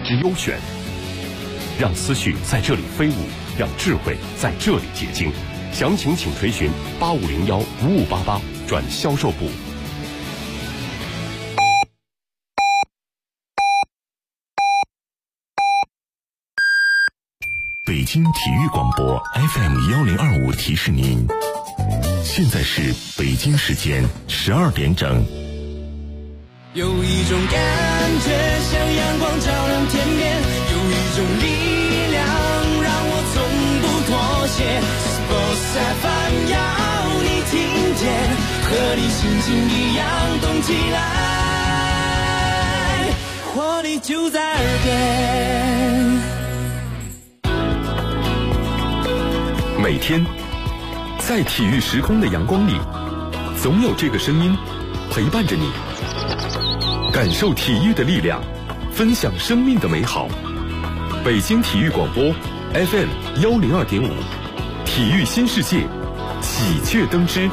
之优选，让思绪在这里飞舞，让智慧在这里结晶。详情请垂询8501-5588转销售部。 北京体育广播 FM1025提示您，现在是北京时间12点整。 有一种感觉像阳光照亮天边，有一种力量让我从不妥协。Sports FM 要你听见，和你心情一样动起来，活力就在耳边。 每天在体育时空的阳光里，总有这个声音陪伴着你，感受体育的力量，分享生命的美好。北京体育广播 FM102.5，体育新世界，喜鹊登枝。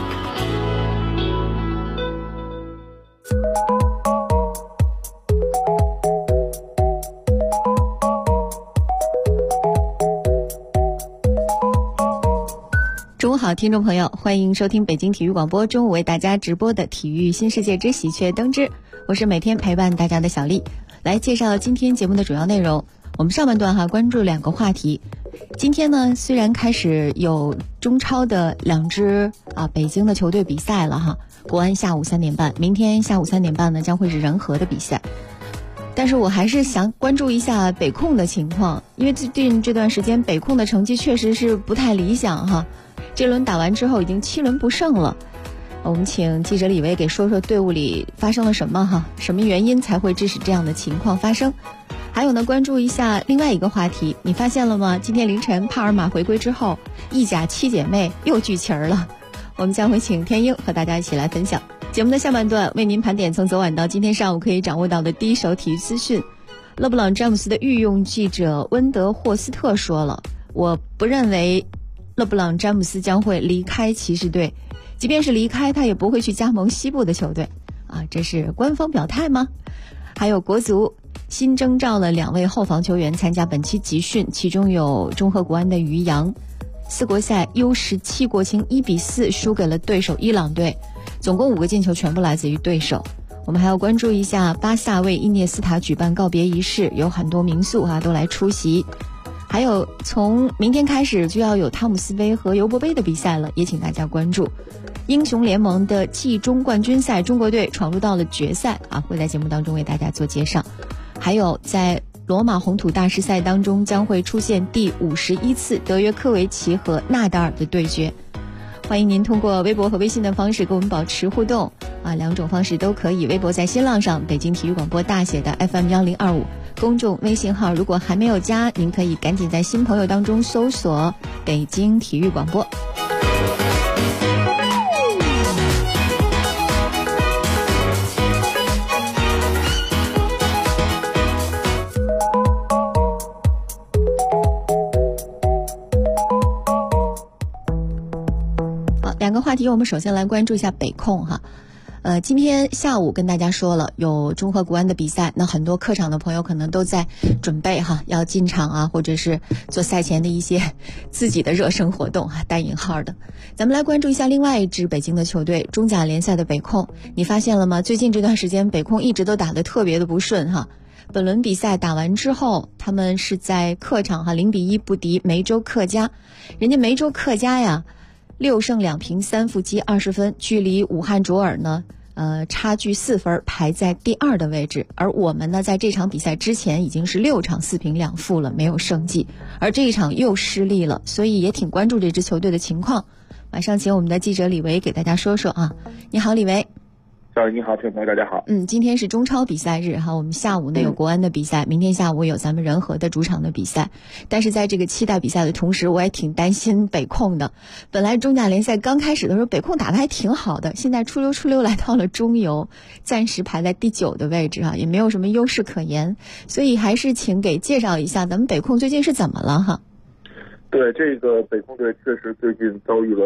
中午好，听众朋友，欢迎收听北京体育广播中午为大家直播的体育新世界之喜鹊登枝，我是每天陪伴大家的小丽，来介绍今天节目的主要内容。我们上半段关注2个话题。今天呢，虽然开始有中超的2支北京的球队比赛了国安下午3点半，明天下午3点半呢将会是仁和的比赛。但是我还是想关注一下北控的情况，因为最近这段时间北控的成绩确实是不太理想这轮打完之后已经7轮不胜了。我们请记者李维给说说队伍里发生了什么什么原因才会致使这样的情况发生。还有呢，关注一下另外一个话题，你发现了吗？今天凌晨帕尔马回归之后，意甲7姐妹又聚齐了。我们将会请天鹰和大家一起来分享。节目的下半段为您盘点从昨晚到今天上午可以掌握到的第一手体育资讯。勒布朗詹姆斯的御用记者温德霍斯特说了，我不认为勒布朗詹姆斯将会离开骑士队，即便是离开，他也不会去加盟西部的球队这是官方表态吗？还有国足新征召了2位后防球员参加本期集训，其中有中赫国安的于洋。4国赛 U17 国青1-4输给了对手伊朗队，总共5个进球全部来自于对手。我们还要关注一下巴萨为伊涅斯塔举办告别仪式，有很多名宿都来出席。还有从明天开始就要有汤姆斯杯和尤伯杯的比赛了，也请大家关注。英雄联盟的季中冠军赛，中国队闯入到了决赛会在节目当中为大家做介绍。还有在罗马红土大师赛当中将会出现第51次德约科维奇和纳达尔的对决。欢迎您通过微博和微信的方式跟我们保持互动2种方式都可以。微博在新浪上北京体育广播大写的 FM1025，公众微信号如果还没有加，您可以赶紧在新朋友当中搜索北京体育广播。2个话题，我们首先来关注一下北控今天下午跟大家说了有中赫国安的比赛，那很多客场的朋友可能都在准备要进场或者是做赛前的一些自己的热身活动带引号的。咱们来关注一下另外一支北京的球队，中甲联赛的北控。你发现了吗？最近这段时间北控一直都打得特别的不顺本轮比赛打完之后，他们是在客场0-1不敌梅州客家。人家梅州客家6胜2平3负积20分，距离武汉卓尔呢差距4分，排在第2的位置。而我们呢在这场比赛之前已经是6场4平2负了，没有胜绩，而这一场又失利了，所以也挺关注这支球队的情况。马上请我们的记者李维给大家说说你好，李维。 小李你好，听众朋友大家好。 今天是中超比赛日我们下午呢有国安的比赛，明天下午有咱们仁和的主场的比赛。但是在这个期待比赛的同时，我也挺担心北控的。本来中甲联赛刚开始的时候北控打得还挺好的，现在出溜来到了中游，暂时排在第9的位置也没有什么优势可言，所以还是请给介绍一下咱们北控最近是怎么了对，这个北控队确实最近遭遇了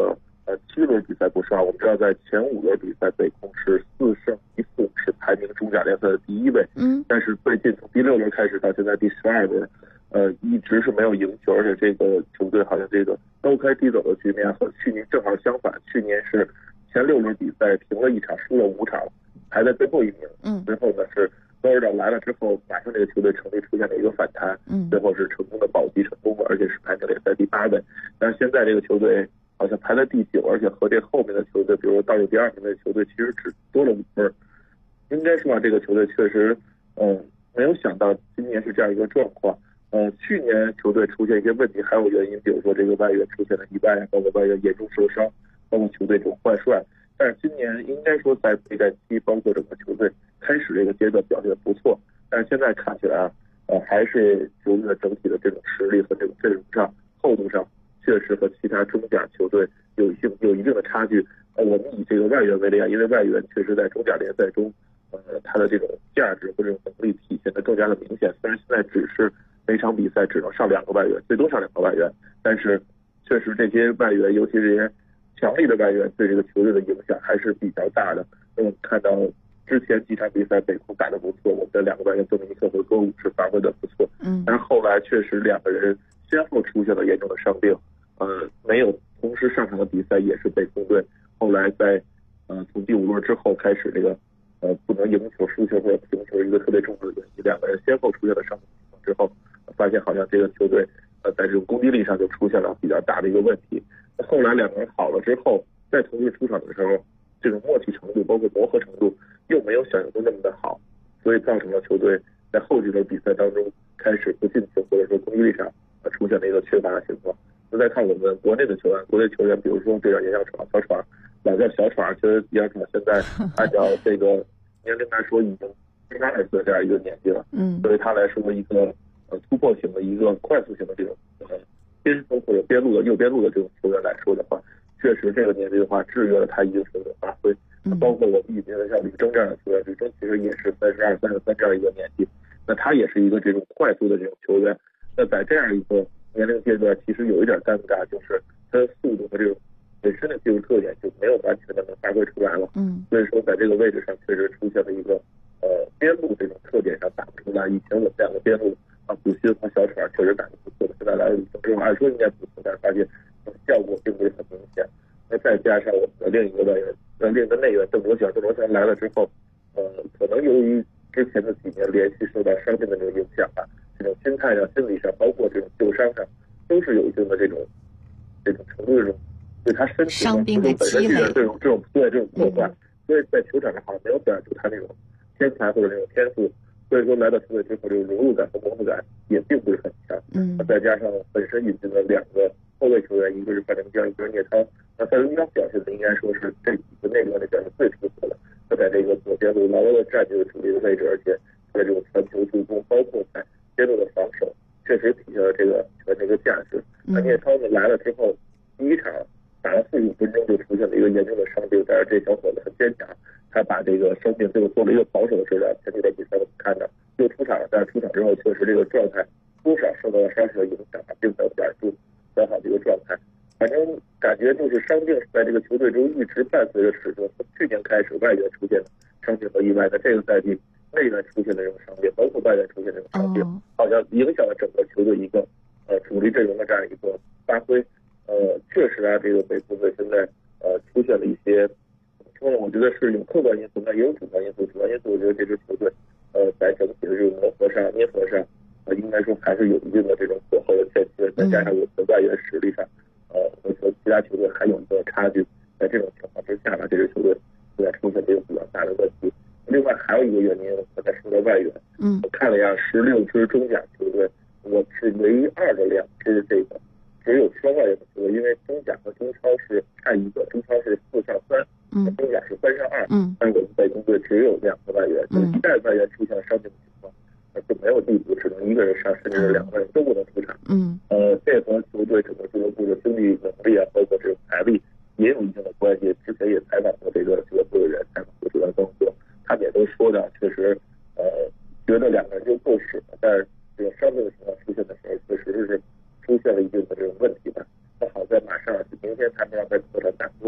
7轮比赛不上。我们知道在前5轮比赛，北控是4胜1负，是排名中甲联赛的第1位。但是最近从第6轮开始到现在第12轮，一直是没有赢球，而且这个球队好像这个高开低走的局面和去年正好相反。去年是前6轮比赛平了1场，输了5场，排在最后1名。最后呢是高指导来了之后，马上这个球队成绩出现了一个反弹，最后是成功的保级成功了，而且是排名联赛第8位。但是现在这个球队好像排在第9，而且和这后面的球队，比如说倒数第2名的球队，其实只多了5分。应该说这个球队确实，没有想到今年是这样一个状况。去年球队出现一些问题，还有原因，比如说这个外援出现了意外，包括外援严重受伤，包括球队这种换帅。但是今年应该说在备战期，包括整个球队开始这个阶段表现不错，但是现在看起来还是球队的整体的这种实力和这种阵容上厚度上，确实和其他中甲球队有一定的差距。我们以这个外援为例，因为外援确实在中甲联赛中，他的这种价值和这种能力体现的更加的明显。虽然现在只是每场比赛只能上2个外援，最多上2个外援，但是确实这些外援，尤其是这些强力的外援，对这个球队的影响还是比较大的。我们看到之前几场比赛北控打得不错，我们的2个外援多米尼克和歌舞是发挥的不错，但是后来确实2个人先后出现了严重的伤病，没有同时上场的比赛也是北控队后来在从第5轮之后开始这个不能赢球、输球或者平球一个特别重要的原因，2个人先后出现了伤病情况之后，发现好像这个球队在这种攻击力上就出现了比较大的一个问题。后来2个人好了之后，再同时出场的时候，这种默契程度包括磨合程度又没有想象中那么的好，所以造成了球队在后几轮比赛当中开始不进球，或者说攻击力上出现了一个缺乏的情况。那再看我们国内的球员，比如说这叫严小闯、小闯，老叫小闯，其实严小闯现在按照这个年龄来说已经32岁这样一个年纪了，对于他来说一个突破型的一个快速型的这种边锋或者右边路的这种球员来说的话，确实这个年纪的话制约了他一定程度的发挥。包括我们以前的像吕征这样的球员，吕征其实也是32、33这样一个年纪，那他也是一个这种快速的这种球员。那在这样一个年龄阶段，其实有一点尴尬，就是他的速度和这种本身的技术特点就没有完全的能发挥出来了。所以说在这个位置上确实出现了一个边路这种特点上打不出来。以前我们2个边路古新和小闯确实打得不错的，现在来了吕征之后，按说应该不错，但是发现效果并不是很明显。那再加上我们的另一个外援，另一个内援邓卓翔来了之后，可能由于之前的几年连续受到伤病的这种影响吧，这种心态上、心理上，包括这种旧伤上，都是有一定的这种程度，这种对他身体伤病的积累， 这种破坏，所以在球场上好像没有表现出他那种天才或者那种天赋。所以说来到球队之后，这个融入感和磨合感也并不是很强。再加上本身引进了2个后卫球员，一个是范振江，一个是聂超。那范振江表现的应该说是这几个内援的表现最出色的。他在这个左边路牢牢的占据了主力的位置，而且他的这种传球助攻，包括在边路的防守，确实体现了这个球员的一个价值。那聂超呢来了之后，第1场打了45分钟就出现了一个严重的伤病，但是这小伙子很坚强。他把这个伤病最后做了一个保守的治疗。前几轮比赛我们看到又出场了，但是出场之后确实这个状态多少受到了伤势的影响，并没有表现出很好的一个状态。反正感觉就是伤病在这个球队中一直伴随着始终。从去年开始外援出现伤病和意外，的这个赛季内援出现的这种伤病，包括外援出现这种伤病，好像影响了整个球队一个主力阵容的这样一个发挥。确实这个北控队现在出现了一些。我觉得是有客观因素，那也有主观因素。主观因素，我觉得这支球队，在整体的这种磨合上、捏合上，应该说还是有一定的这种火候的欠缺。再加上我们的外援实力上，和其他球队还有一个差距。在这种情况之下呢，这支球队现在出现这个比较大的问题。另外还有一个原因，我刚才说的外援，我看了一下16支中甲球队，我是唯2的2支这个只有双外援的球队，因为中甲和中超是差一个，中超是4上3。中甲是3上2，但是我们北控队只有2个外援，一旦外援出现伤病的情况，就没有替补，只能1个人上，甚至是2个外援都不能出场。这和球队整个俱乐部的经济能力包括这种财力也有一定的关系。之前也采访过这个俱乐部的人，采访过主要工作，他们也都说的，确实觉得2个人就够使了，但是这种伤病的情况出现的时候，确实是出现了一定的这种问题吧。那好在马上明天他们要在客场打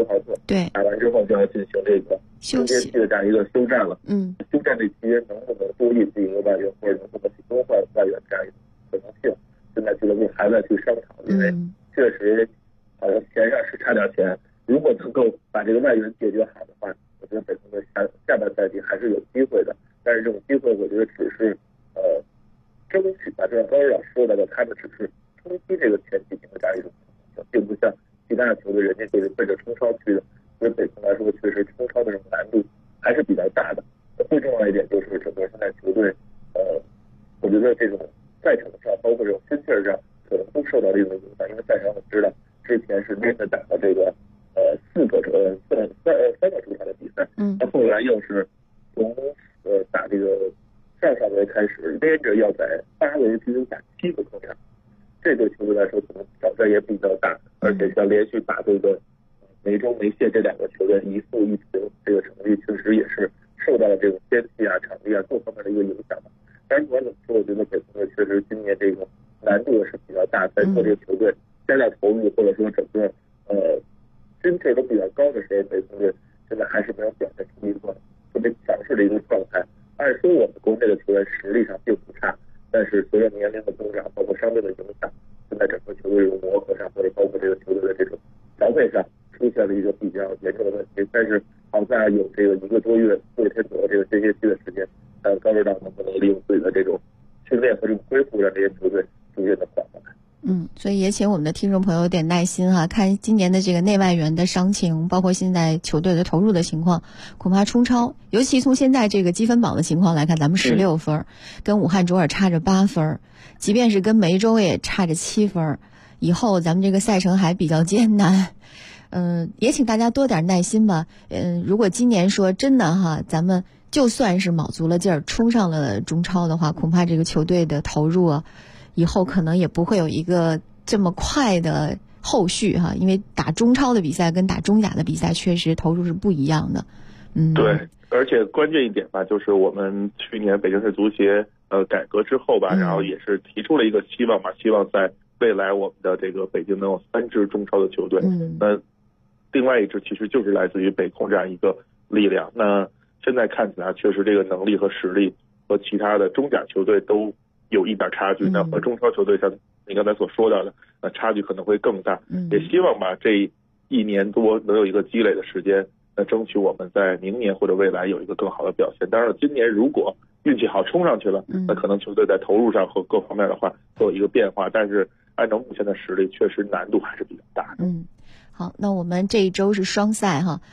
行这个中间期的这样一个休战了。休战这期间能不能多引进一个外援，或者能不能去更换外援这样一个可能性，现在俱乐部还在去商讨，因为确实好像钱上是差点钱，如果能够把这个外援解决好的话，我觉得北控的下半赛季还是有机会的。但是这种机会，我觉得只是争取吧，就像高老师说到的，他们只是冲击这个前几名的这样一种可能性，并不像其他的球队，人家就是奔着冲超去的。对北控来说，确实冲超的这种难度还是比较大的。最重要一点就是整个现在球队，我觉得这种赛程上，包括这种心气儿上，可能都受到了一种影响。因为赛程我知道之前是连着打了这个三个主场的比赛，那后来又是从打这个上围开始，连着要在8围进行打7个客场，这对球队来说可能挑战也比较大，而且像连续打这个梅州梅县这2个球队1负1平，这个成绩确实也是受到了这种天气啊、场地啊各方面的一个影响吧。但是不管怎么说，我觉得北控队确实今年这个难度是比较大，在做这个球队加大投入，或者说整个心气都比较高的时候，北控队现在还是没有表现出一个特别强势的一个状态。按说我们国内的球员实力上并不差，但是随着年龄的增长，包括伤病的影响，现在整个球队这种磨合上，或者包括这个球队的这种调配上，出现了一个比较严重的问题。但是好在有这个1个多月、4天左右这个间歇期的时间，高指导能不能利用自己的这种训练和这种恢复，让这些球队逐渐的缓过来。 所以也请我们的听众朋友有点耐心哈，看今年的这个内外援的伤情，包括现在球队的投入的情况，恐怕冲超，尤其从现在这个积分榜的情况来看，咱们16分，跟武汉卓尔差着8分，即便是跟梅州也差着7分，以后咱们这个赛程还比较艰难。也请大家多点耐心吧。如果今年说真的哈，咱们就算是卯足了劲儿冲上了中超的话，恐怕这个球队的投入啊，以后可能也不会有一个这么快的后续哈，因为打中超的比赛跟打中甲的比赛确实投入是不一样的。 对，而且关键一点吧，就是我们去年北京市足协改革之后吧，然后也是提出了一个希望吧，希望在未来我们的这个北京能有3支中超的球队。那另外一支其实就是来自于北控这样一个力量。那现在看起来确实这个能力和实力和其他的中甲球队都有一点差距，那和中超球队像你刚才所说到的，差距可能会更大。也希望吧，这1年多能有一个积累的时间，争取我们在明年或者未来有一个更好的表现。当然了，今年如果运气好冲上去了，那可能球队在投入上和各方面的话都有一个变化，但是按照目前的实力，确实难度还是比较大的。 好，那我们这一周是双赛哈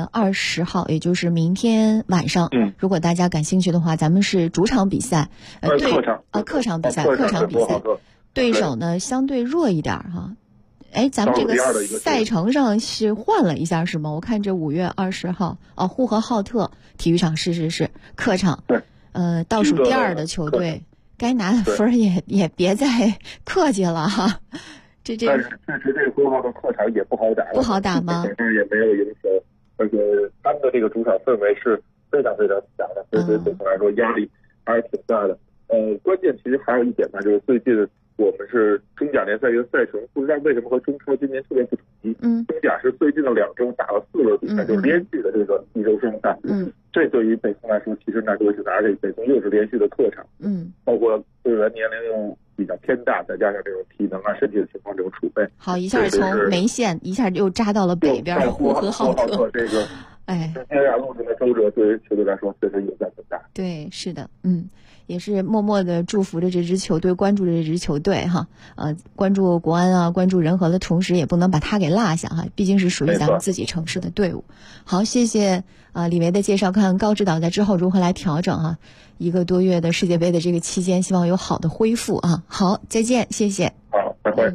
，20号也就是明天晚上，如果大家感兴趣的话，咱们是主场比赛，客场比赛，对手呢相对弱一点哈。咱们这个赛程上是换了一下是吗？我看这5月20号呼和浩特体育场是客场，倒数第2的球队，该拿的分也别再客气了哈。 但是确实这个呼和浩特客场也不好打， 不好打吗？ 也没有赢球，而且他们的这个主场氛围是非常非常强的，所以对北控来说压力还是挺大的。关键其实还有一点吧，就是最近我们是中甲联赛一个赛程，不知道为什么和中超今年特别不统一。中甲是最近的2周打了4轮比赛，就是连续的这个1周双赛。这对于北控来说其实难度挺大，而且北控又是连续的客场。包括队员年龄又比较偏大，再加上这种体能啊、身体的情况这种储备， 好一下从梅县一下又扎到了北边呼和浩特。 这个直接路程的周折，对于球队来说确实影响很大。 对，是的，也是默默的祝福着这支球队，关注着这支球队哈。关注国安啊，关注仁和的同时，也不能把他给落下哈，毕竟是属于咱们自己城市的队伍。好，谢谢李维的介绍，看高指导在之后如何来调整哈。1个多月的世界杯的这个期间，希望有好的恢复啊。好，再见，谢谢。 好，拜拜。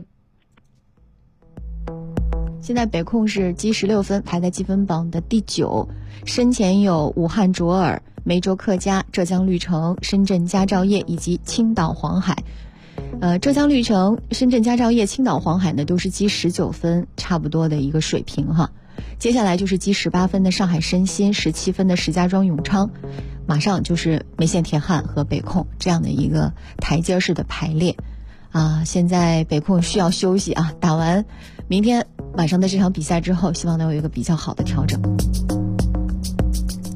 现在北控是积16分，排在积分榜的第9，身前有武汉卓尔、梅州客家、浙江绿城、深圳佳兆业以及青岛黄海。浙江绿城、深圳佳兆业、青岛黄海呢都是积19分，差不多的一个水平哈。接下来就是积18分的上海申鑫、17分的石家庄永昌，马上就是梅县铁汉和北控这样的一个台阶式的排列。现在北控需要休息啊，打完明天晚上的这场比赛之后，希望能有一个比较好的调整。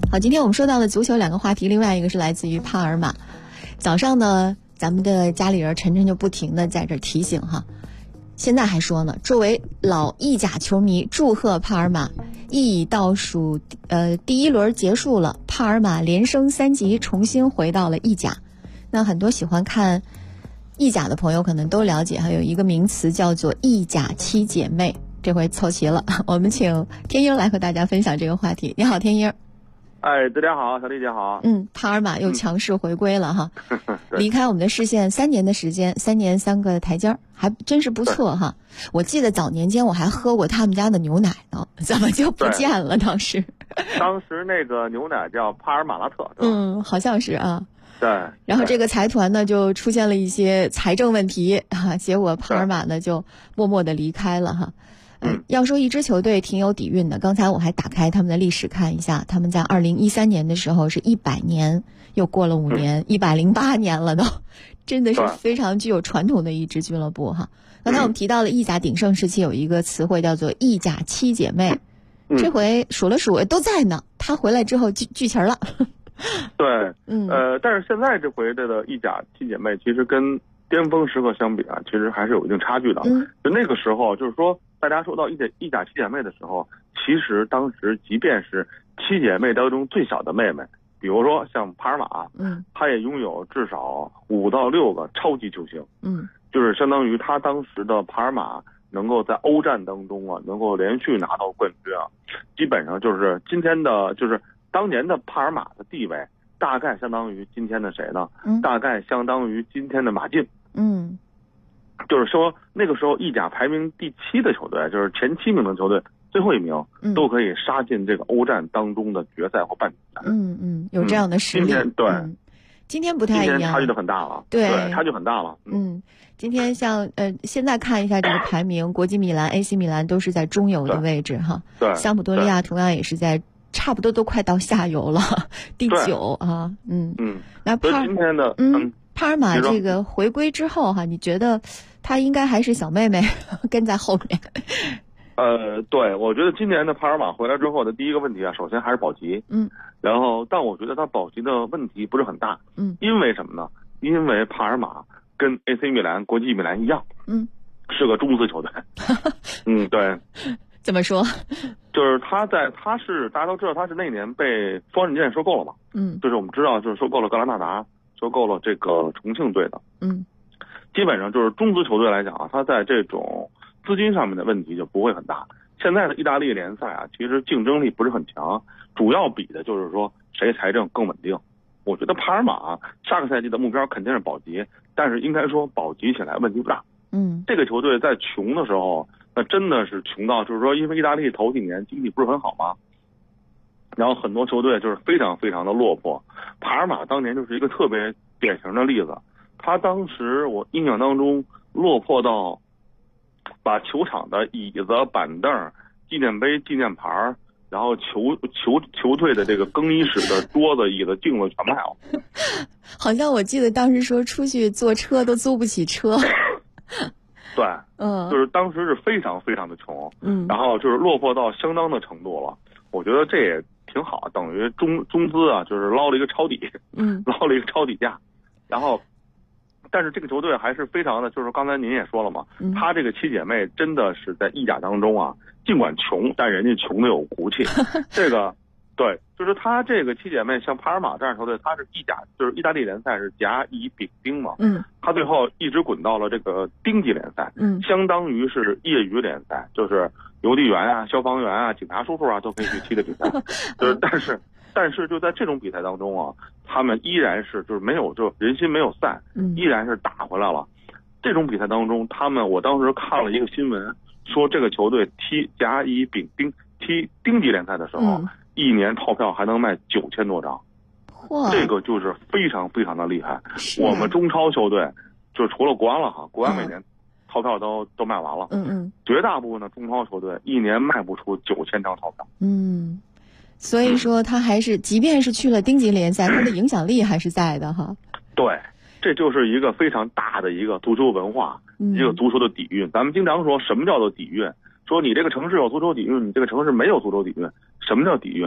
好，今天我们说到了足球2个话题，另外一个是来自于帕尔马。早上呢，咱们的家里人晨晨就不停的在这提醒哈，现在还说呢，作为老意甲球迷，祝贺帕尔马意乙倒数第1轮结束了，帕尔马连升3级，重新回到了意甲。那很多喜欢看意甲的朋友可能都了解，还有一个名词叫做意甲7姐妹，这回凑齐了。我们请天英来和大家分享这个话题。你好，天英。 哎，大家好，小丽姐好。 帕尔马又强势回归了哈，离开我们的视线3年的时间，3年3个台阶儿，还真是不错哈。我记得早年间我还喝过他们家的牛奶呢，怎么就不见了？当时那个牛奶叫帕尔马拉特， 好像是啊。 对。 然后这个财团呢就出现了一些财政问题哈，结果帕尔马呢就默默的离开了哈。要说一支球队挺有底蕴的，刚才我还打开他们的历史看一下，他们在2013年的时候是100年，又过了5年，108年了都，真的是非常具有传统的一支俱乐部哈。刚才我们提到了意甲鼎盛时期有一个词汇叫做意甲7姐妹，这回数了数都在呢，他回来之后聚齐了。 对，但是现在这回的意甲7姐妹其实跟巅峰时刻相比啊，其实还是有一定差距的。就那个时候，就是说大家说到意甲7姐妹的时候，其实当时即便是7姐妹当中最小的妹妹，比如说像帕尔马，她也拥有至少5到6个超级球星，就是相当于她当时的帕尔马能够在欧战当中啊，能够连续拿到冠军啊，基本上就是今天的，就是当年的帕尔马的地位，大概相当于今天的谁呢？大概相当于今天的马竞。就是说那个时候意甲排名第7的球队，就是前7名的球队，最后1名都可以杀进这个欧战当中的决赛或半决赛。 有这样的实力。今天不太一样， 今天差距就很大了。对，差距很大了。 今天像现在看一下这个排名，国际米兰、AC 米兰都是在中游的位置哈。对，桑普多利亚同样也是在差不多都快到下游了，第9啊。那今天的帕尔马这个回归之后哈，你觉得他应该还是小妹妹跟在后面？ 对，我觉得今年的帕尔马回来之后的第一个问题啊，首先还是保级。然后但我觉得他保级的问题不是很大。因为什么呢？因为帕尔马跟 AC 米兰、国际米兰一样，是个中资球队。对。 怎么说？ 就是他是大家都知道他是那年被方振健收购了嘛。就是我们知道就是收购了格拉纳达，收购了这个重庆队的。基本上就是中资球队来讲啊，他在这种资金上面的问题就不会很大。现在的意大利联赛啊，其实竞争力不是很强，主要比的就是说谁财政更稳定。我觉得帕尔马下个赛季的目标肯定是保级，但是应该说保级起来问题不大。这个球队在穷的时候，那真的是穷到就是说，因为意大利头几年经济不是很好嘛，然后很多球队就是非常非常的落魄。帕尔马当年就是一个特别典型的例子，他当时我印象当中落魄到把球场的椅子、板凳、纪念碑、纪念牌，然后球队的这个更衣室的桌子、椅子、镜子全卖了。 好像我记得当时说出去坐车都租不起车。 对，就是当时是非常非常的穷，然后就是落魄到相当的程度了。我觉得这也挺好，等于中资啊，就是捞了一个抄底，捞了一个抄底价。然后，但是这个球队还是非常的，就是刚才您也说了嘛，他这个7姐妹真的是在意甲当中啊，尽管穷，但人家穷的有骨气。这个对，就是他这个7姐妹，像帕尔马这样的球队，他是意甲，就是意大利联赛是甲乙丙丁嘛，他最后一直滚到了这个丁级联赛，相当于是业余联赛，就是邮递员啊、消防员啊、警察叔叔啊都可以去踢的比赛。就是但是就在这种比赛当中啊，他们依然是就是没有，就人心没有散，依然是打回来了。这种比赛当中，我当时看了一个新闻，说这个球队踢甲乙丙丁踢丁级联赛的时候，一年套票还能卖9000多张，这个就是非常非常的厉害。我们中超球队就除了国安了哈，国安每年套票都卖完了，绝大部分的中超球队一年卖不出9000张套票。 所以说他还是即便是去了丁级联赛，他的影响力还是在的哈。 对，这就是一个非常大的一个足球文化，一个足球的底蕴。咱们经常说什么叫做底蕴，说你这个城市有足球底蕴，你这个城市没有足球底蕴。什么叫底蕴？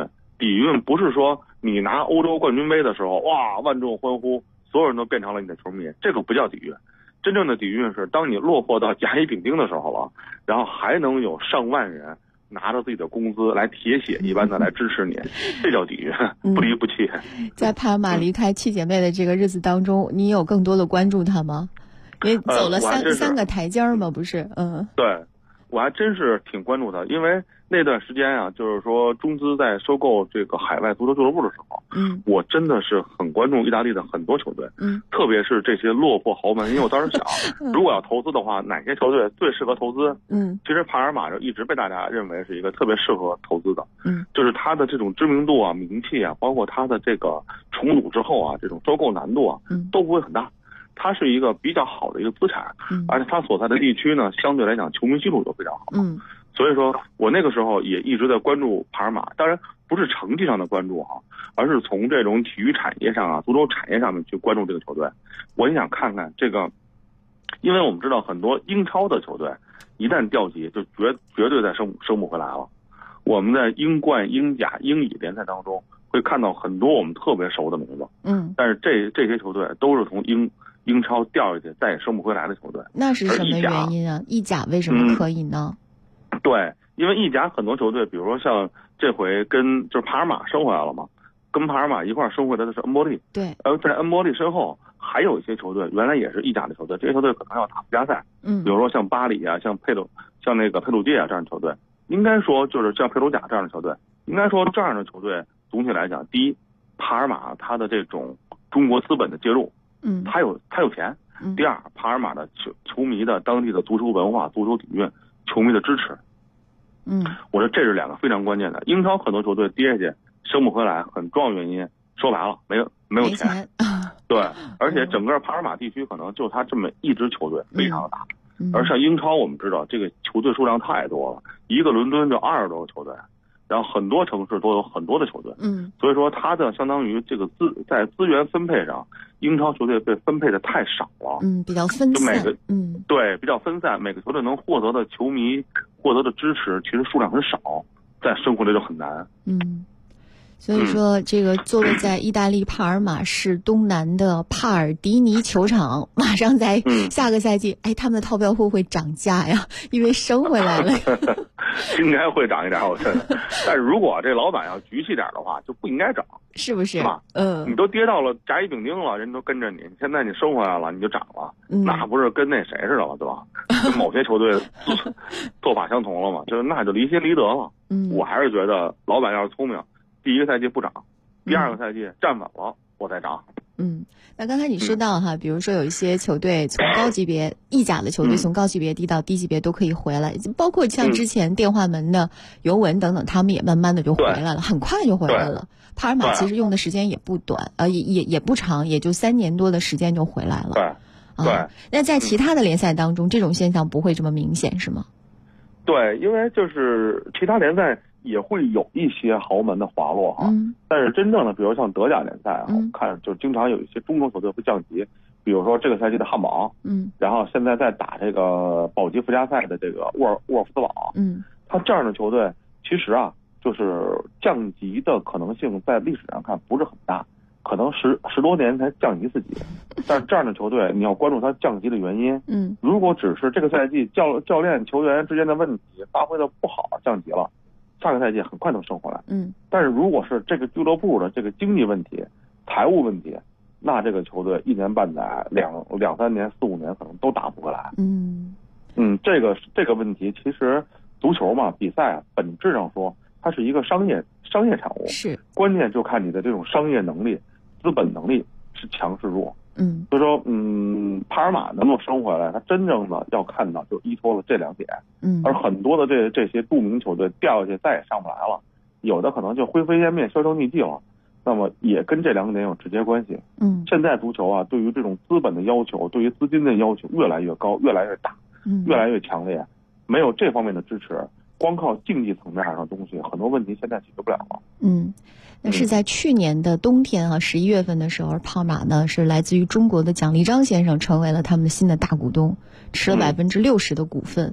底蕴不是说你拿欧洲冠军杯的时候，哇，万众欢呼，所有人都变成了你的球迷，这个不叫底蕴。真正的底蕴是当你落魄到甲乙丙丁的时候了，然后还能有上万人拿着自己的工资来铁血一般的来支持你，这叫底蕴，不离不弃。 在帕尔马离开七姐妹的这个日子当中，你有更多的关注她吗？也走了三个台阶吗？不是， 对，我还真是挺关注她，因为那段时间啊，就是说中资在收购这个海外足球俱乐部的时候，我真的是很关注意大利的很多球队，特别是这些落魄豪门，因为我当时想，如果要投资的话，哪些球队最适合投资？其实帕尔马就一直被大家认为是一个特别适合投资的，就是它的这种知名度啊、名气啊，包括它的这个重组之后啊，这种收购难度啊，都不会很大。它是一个比较好的一个资产，而且它所在的地区呢，相对来讲球迷基础就非常好。所以说我那个时候也一直在关注帕尔马，当然不是成绩上的关注而是从这种体育产业上啊、足球产业上面去关注这个球队。我也想看看这个，因为我们知道很多英超的球队一旦调级就绝对再升不回来了。我们在英冠、英甲、英乙联赛当中会看到很多我们特别熟的名字，但是这些球队都是从英超掉下去再也升不回来的球队。 那是什么原因啊？意甲为什么可以呢？ 对，因为意甲很多球队，比如说像这回就是帕尔马升回来了嘛，跟帕尔马一块升回来的是恩波利。对，而在恩波利身后还有一些球队原来也是意甲的球队，这些球队可能要打附加赛。比如说像巴黎啊，像那个佩鲁界啊这样的球队，应该说就是像佩鲁贾这样的球队，应该说这样的球队总体来讲，第一，帕尔马它的这种中国资本的介入，它有钱。第二，帕尔马的球迷的当地的足球文化、足球底蕴、球迷的支持。我说这是两个非常关键的。英超很多球队跌下去升不回来，很重要原因说白了没有钱。对，而且整个帕尔马地区可能就他这么一支球队非常大，而像英超我们知道这个球队数量太多了，一个伦敦就20多个球队，然后很多城市都有很多的球队，所以说它的相当于这个在资源分配上，英超球队被分配的太少了， 比较分散， 对，比较分散，每个球队能获得的球迷获得的支持其实数量很少，在生活里就很难。 所以说，这个坐落在意大利帕尔马市东南的帕尔迪尼球场，马上在下个赛季，他们的套票会不会涨价呀？因为升回来了。 应该会涨一点，我觉得。但是如果这老板要局气点的话，就不应该涨， 是不是？ 是吧？你都跌到了甲乙丙丁了，人都跟着你，现在你升回来了，你就涨了，那不是跟那谁似的了，对吧？跟某些球队做法相同了嘛，就是那就离心离德了。我还是觉得老板要是聪明，第一个赛季不涨，第二个赛季站稳了，我再涨。 那刚才你说到比如说有一些球队从高级别意甲的球队从高级别低到低级别都可以回来，包括像之前电话门的尤文等等，他们也慢慢的就回来了，很快就回来了。帕尔马其实用的时间也不短，也不长，也就3年多的时间就回来了。对，那在其他的联赛当中，这种现象不会这么明显，是吗？ 对，因为就是其他联赛也会有一些豪门的滑落但是真正的比如像德甲联赛我看就经常有一些中游球队会降级，比如说这个赛季的汉堡，然后现在在打这个保级附加赛的这个沃尔夫斯堡，他这样的球队其实就是降级的可能性在历史上看不是很大，可能十多年才降级4级，但是这样的球队你要关注他降级的原因。如果只是这个赛季教练球员之间的问题发挥的不好降级了，下个赛季很快能升回来。但是如果是这个俱乐部的这个经济问题、财务问题，那这个球队1年半载、两三年、4、5年可能都打不回来。这个问题其实足球嘛，比赛本质上说它是一个商业产物，是关键就看你的这种商业能力、资本能力是强是弱。所以说帕尔马能够升回来，他真正的要看到就依托了这2点。而很多的这些著名球队掉下去再也上不来了，有的可能就灰飞烟灭、销声匿迹了，那么也跟这2点有直接关系。现在足球对于这种资本的要求，对于资金的要求越来越高、越来越大、越来越强烈，没有这方面的支持，光靠竞技层面上的东西，很多问题现在解决不了了。 那是在去年的冬天11月份的时候，帕尔马呢是来自于中国的蒋立章先生成为了他们的新的大股东，持了60%的股份。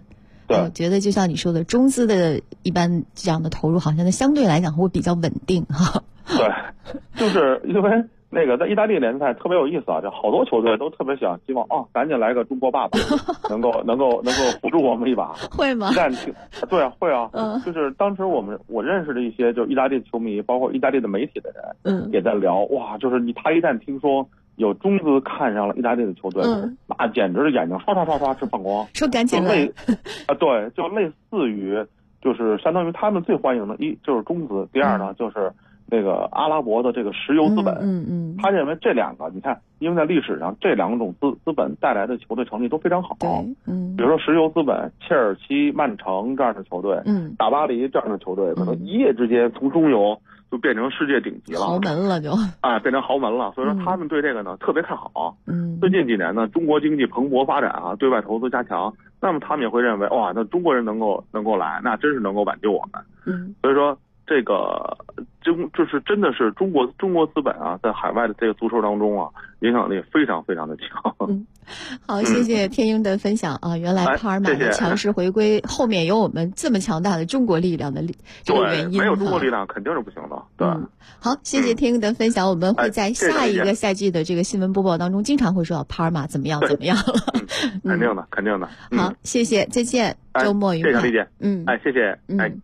我觉得就像你说的，中资的一般这样的投入，好像相对来讲会比较稳定哈。 对，就是因为那个在意大利联赛特别有意思啊，就好多球队都特别希望赶紧来个中国爸爸，能够辅助我们一把。 会吗？ 对啊，会啊。就是当时我认识的一些就是意大利球迷，包括意大利的媒体的人，也在聊，哇，就是他一旦听说有中资看上了意大利的球队，那简直是眼睛刷刷刷刷直放光， 说赶紧来。 对，就类似于就是相当于他们最欢迎的就是中资，第二呢就是那个阿拉伯的这个石油资本，他认为这两个，你看，因为在历史上这两种资本带来的球队成绩都非常好，比如说石油资本，切尔西、曼城这样的球队，大巴黎这样的球队，可能一夜之间从中游就变成世界顶级了， 豪门了就变成豪门了，所以说他们对这个呢特别看好。最近几年呢，中国经济蓬勃发展啊，对外投资加强，那么他们也会认为，哇，那中国人能够来，那真是能够挽救我们。所以说这个就是真的是中国资本啊，在海外的这个足球当中啊，影响力非常非常的强。 好，谢谢天鹰的分享啊！原来帕尔马的强势回归后面有我们这么强大的中国力量的这个原因， 没有中国力量肯定是不行的。对， 好，谢谢天鹰的分享，我们会在下一个赛季的这个新闻播报当中经常会说到帕尔马怎么样怎么样。 肯定的，肯定的。 好，谢谢，再见，周末愉快。 谢谢丽姐。谢谢。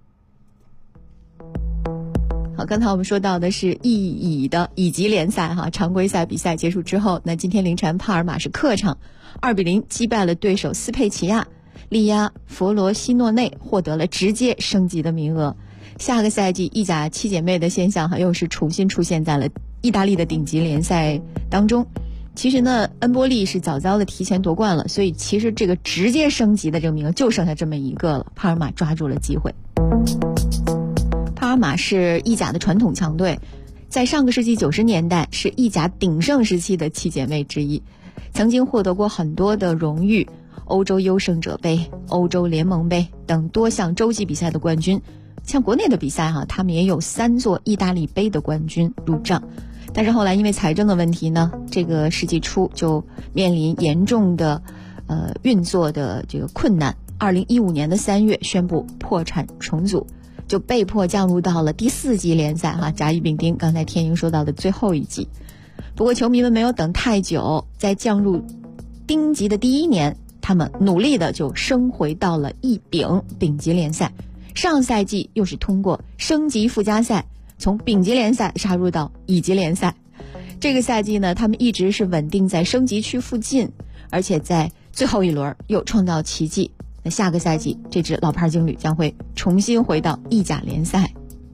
好，刚才我们说到的是乙级联赛哈，常规赛比赛结束之后，那今天凌晨帕尔马是客场2-0击败了对手斯佩齐亚，力压佛罗西诺内，获得了直接升级的名额。下个赛季意甲七姐妹的现象又是重新出现在了意大利的顶级联赛当中。其实呢，恩波利是早的提前夺冠了，所以其实这个直接升级的这个名额就剩下这么一个了，帕尔马抓住了机会。帕尔马是意甲的传统强队，在上个世纪90年代是意甲鼎盛时期的七姐妹之一，曾经获得过很多的荣誉，欧洲优胜者杯、欧洲联盟杯等多项洲际比赛的冠军。像国内的比赛他们也有3座意大利杯的冠军入账。但是后来因为财政的问题呢，这个世纪初就面临严重的运作的这个困难。2015年的3月宣布破产重组，就被迫降入到了第4级联赛甲乙丙丁，刚才天鹰说到的最后一级。不过球迷们没有等太久，在降入丁级的第1年，他们努力的就升回到了乙级联赛。上赛季又是通过升级附加赛从丙级联赛杀入到乙级联赛。这个赛季呢，他们一直是稳定在升级区附近，而且在最后一轮又创造奇迹。那下个赛季这支老牌劲旅将会重新回到意甲联赛。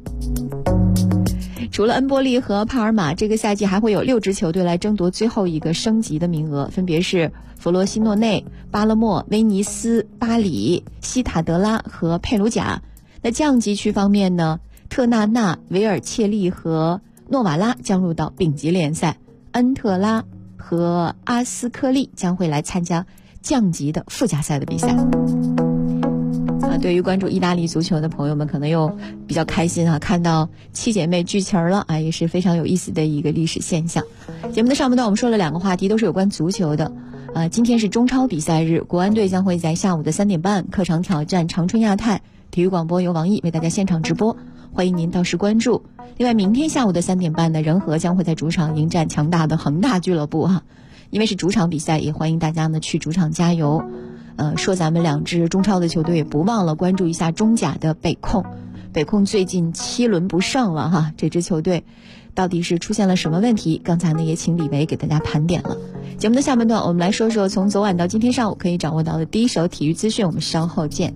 除了恩波利和帕尔马，这个赛季还会有6支球队来争夺最后一个升级的名额，分别是佛罗西诺内、巴勒莫、威尼斯、巴里、西塔德拉和佩鲁贾。那降级区方面呢，特纳纳、维尔切利和诺瓦拉将入到丙级联赛，恩特拉和阿斯科利将会来参加降级的附加赛的比赛。对于关注意大利足球的朋友们可能又比较开心看到七姐妹聚齐了也是非常有意思的一个历史现象。节目的上半段我们说了2个话题，都是有关足球的。今天是中超比赛日，国安队将会在下午的3点半客场挑战长春亚泰，体育广播由王毅为大家现场直播，欢迎您到时关注。另外明天下午的3点半呢，仁和将会在主场迎战强大的恒大俱乐部因为是主场比赛，也欢迎大家呢去主场加油。说咱们2支中超的球队，也不忘了关注一下中甲的北控。北控最近7轮不胜了这支球队到底是出现了什么问题？刚才呢也请李维给大家盘点了。节目的下半段，我们来说说从昨晚到今天上午可以掌握到的第一手体育资讯，我们稍后见。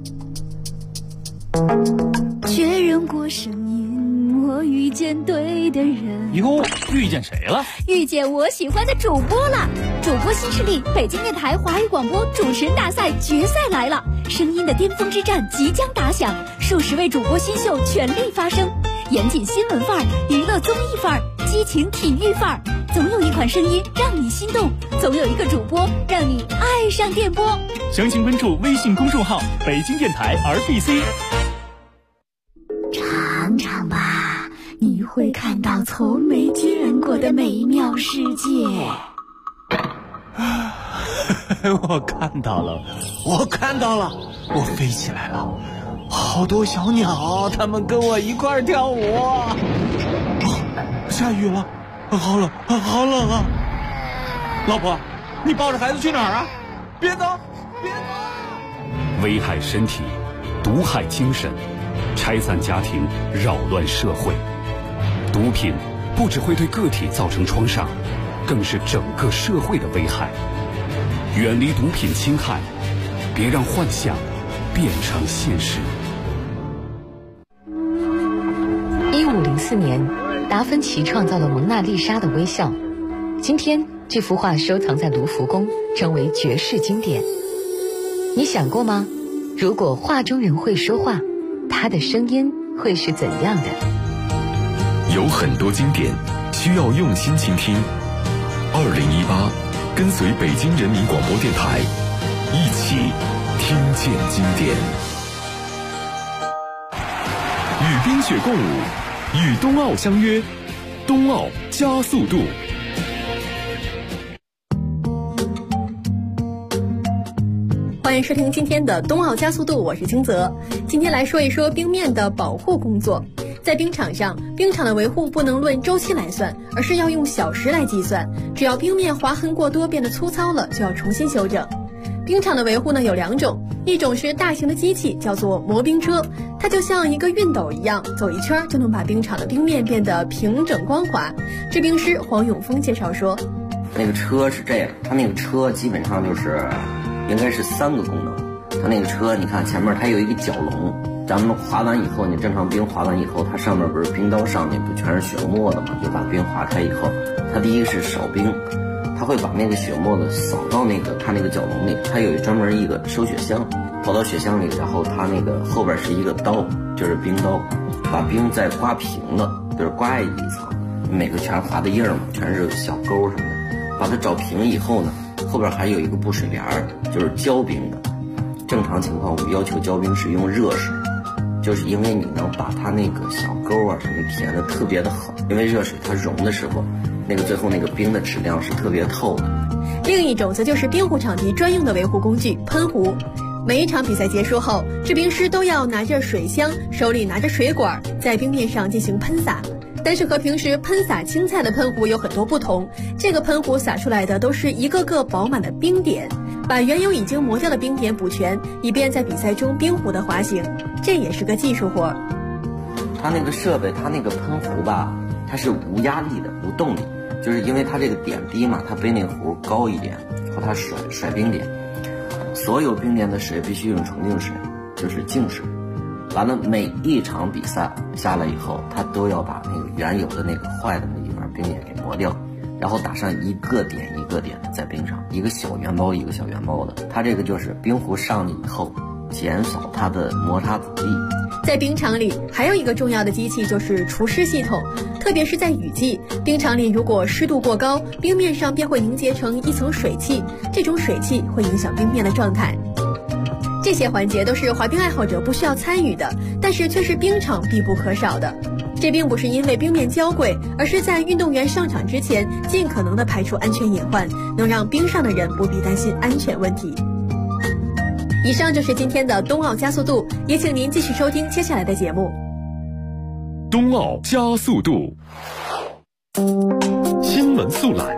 确认过声音，我遇见对的人。 哟，遇见谁了？ 遇见我喜欢的主播了。主播新势力北京电台华语广播主持人大赛决赛来了，声音的巅峰之战即将打响，数十位主播新秀全力发声，严谨新闻范儿，娱乐综艺范儿，激情体育范儿，总有一款声音让你心动，总有一个主播让你爱上电波。 详情关注微信公众号北京电台 RBC。 尝尝吧，你会看到从没见过的美妙世界。 我看到了，我飞起来了，好多小鸟，它们跟我一块跳舞。下雨了，好冷啊！老婆，你抱着孩子去哪儿啊？别走！ 危害身体，毒害精神，拆散家庭，扰乱社会。毒品不只会对个体造成创伤，更是整个社会的危害。远离毒品侵害，别让幻想变成现实。 1504年，达芬奇创造了蒙娜丽莎的微笑。今天，这幅画收藏在卢浮宫，成为绝世经典。你想过吗？如果画中人会说话，他的声音会是怎样的？ 有很多经典需要用心倾听。2018，跟随北京人民广播电台，一起听见经典。与冰雪共舞，与冬奥相约，冬奥加速度。 欢迎收听今天的冬奥加速度，我是金泽。今天来说一说冰面的保护工作。在冰场上，冰场的维护不能论周期来算，而是要用小时来计算。只要冰面划痕过多变得粗糙了，就要重新修正。冰场的维护呢有两种，一种是大型的机器，叫做磨冰车，它就像一个熨斗一样，走一圈就能把冰场的冰面变得平整光滑。制冰师黄永峰介绍说， 那个车是这样，它那个车基本上就是应该是3个功能。它那个车你看前面它有一个角笼，咱们划完以后，你正常冰划完以后，它上面不是冰刀上面不全是雪沫的嘛，就把冰划开以后，它第一个是扫冰，它会把那个雪沫子扫到那个它那个角笼里，它有专门一个收雪箱，跑到雪箱里，然后它那个后边是一个刀，就是冰刀，把冰再刮平了，就是刮一层，每个全划的印嘛，全是小沟什么的，把它找平以后呢，后边还有一个布水帘，就是浇冰的。正常情况我们要求浇冰是用热水，就是因为你能把它那个小沟啊什么填的特别的好，因为热水它融的时候，那个最后那个冰的质量是特别透的。 另一种则就是冰壶场地专用的维护工具喷壶。每一场比赛结束后，制冰师都要拿着水箱，手里拿着水管，在冰面上进行喷洒。但是和平时喷洒青菜的喷壶有很多不同，这个喷壶洒出来的都是一个个饱满的冰点，把原有已经磨掉的冰点补全，以便在比赛中冰壶的滑行，这也是个技术活。 它那个设备，它那个喷壶吧，它是无压力的、无动力，就是因为它这个点低嘛，它比那壶高一点，和它甩冰点。所有冰点的水必须用纯净水，就是净水。完了，每一场比赛下来以后，它都要把那个原有的那个坏的那一块冰点给磨掉，然后打上一个点一个点的在冰上，一个小圆包一个小圆包的。它这个就是冰壶上去以后，减少它的摩擦阻力。 在冰场里还有一个重要的机器就是除湿系统，特别是在雨季，冰场里如果湿度过高，冰面上便会凝结成一层水汽，这种水汽会影响冰面的状态。这些环节都是滑冰爱好者不需要参与的，但是却是冰场必不可少的。这并不是因为冰面娇贵，而是在运动员上场之前尽可能的排除安全隐患，能让冰上的人不必担心安全问题。以上就是今天的冬奥加速度，也请您继续收听接下来的节目。 冬奥加速度，新闻速览。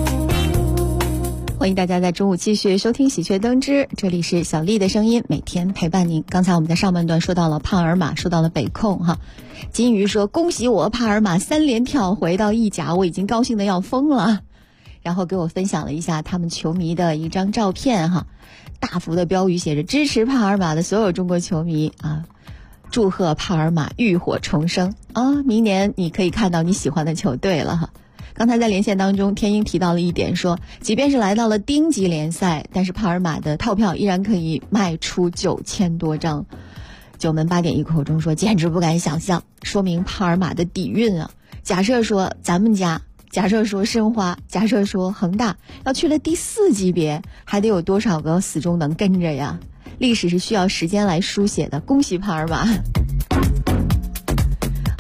欢迎大家在中午继续收听喜鹊登枝，这里是小丽的声音，每天陪伴您。刚才我们在上半段说到了帕尔马，说到了北控哈。金鱼说恭喜我帕尔马3连跳回到意甲，我已经高兴的要疯了。然后给我分享了一下他们球迷的一张照片哈，大幅的标语写着支持帕尔马的所有中国球迷啊，祝贺帕尔马浴火重生啊！明年你可以看到你喜欢的球队了哈。刚才在连线当中，天鹰提到了一点，说即便是来到了丁级联赛，但是帕尔马的套票依然可以卖出9000多张。九门8点1口中说简直不敢想象，说明帕尔马的底蕴啊。假设说咱们家，假设说申花，假设说恒大要去了第4级别，还得有多少个死忠能跟着呀？历史是需要时间来书写的，恭喜帕尔马。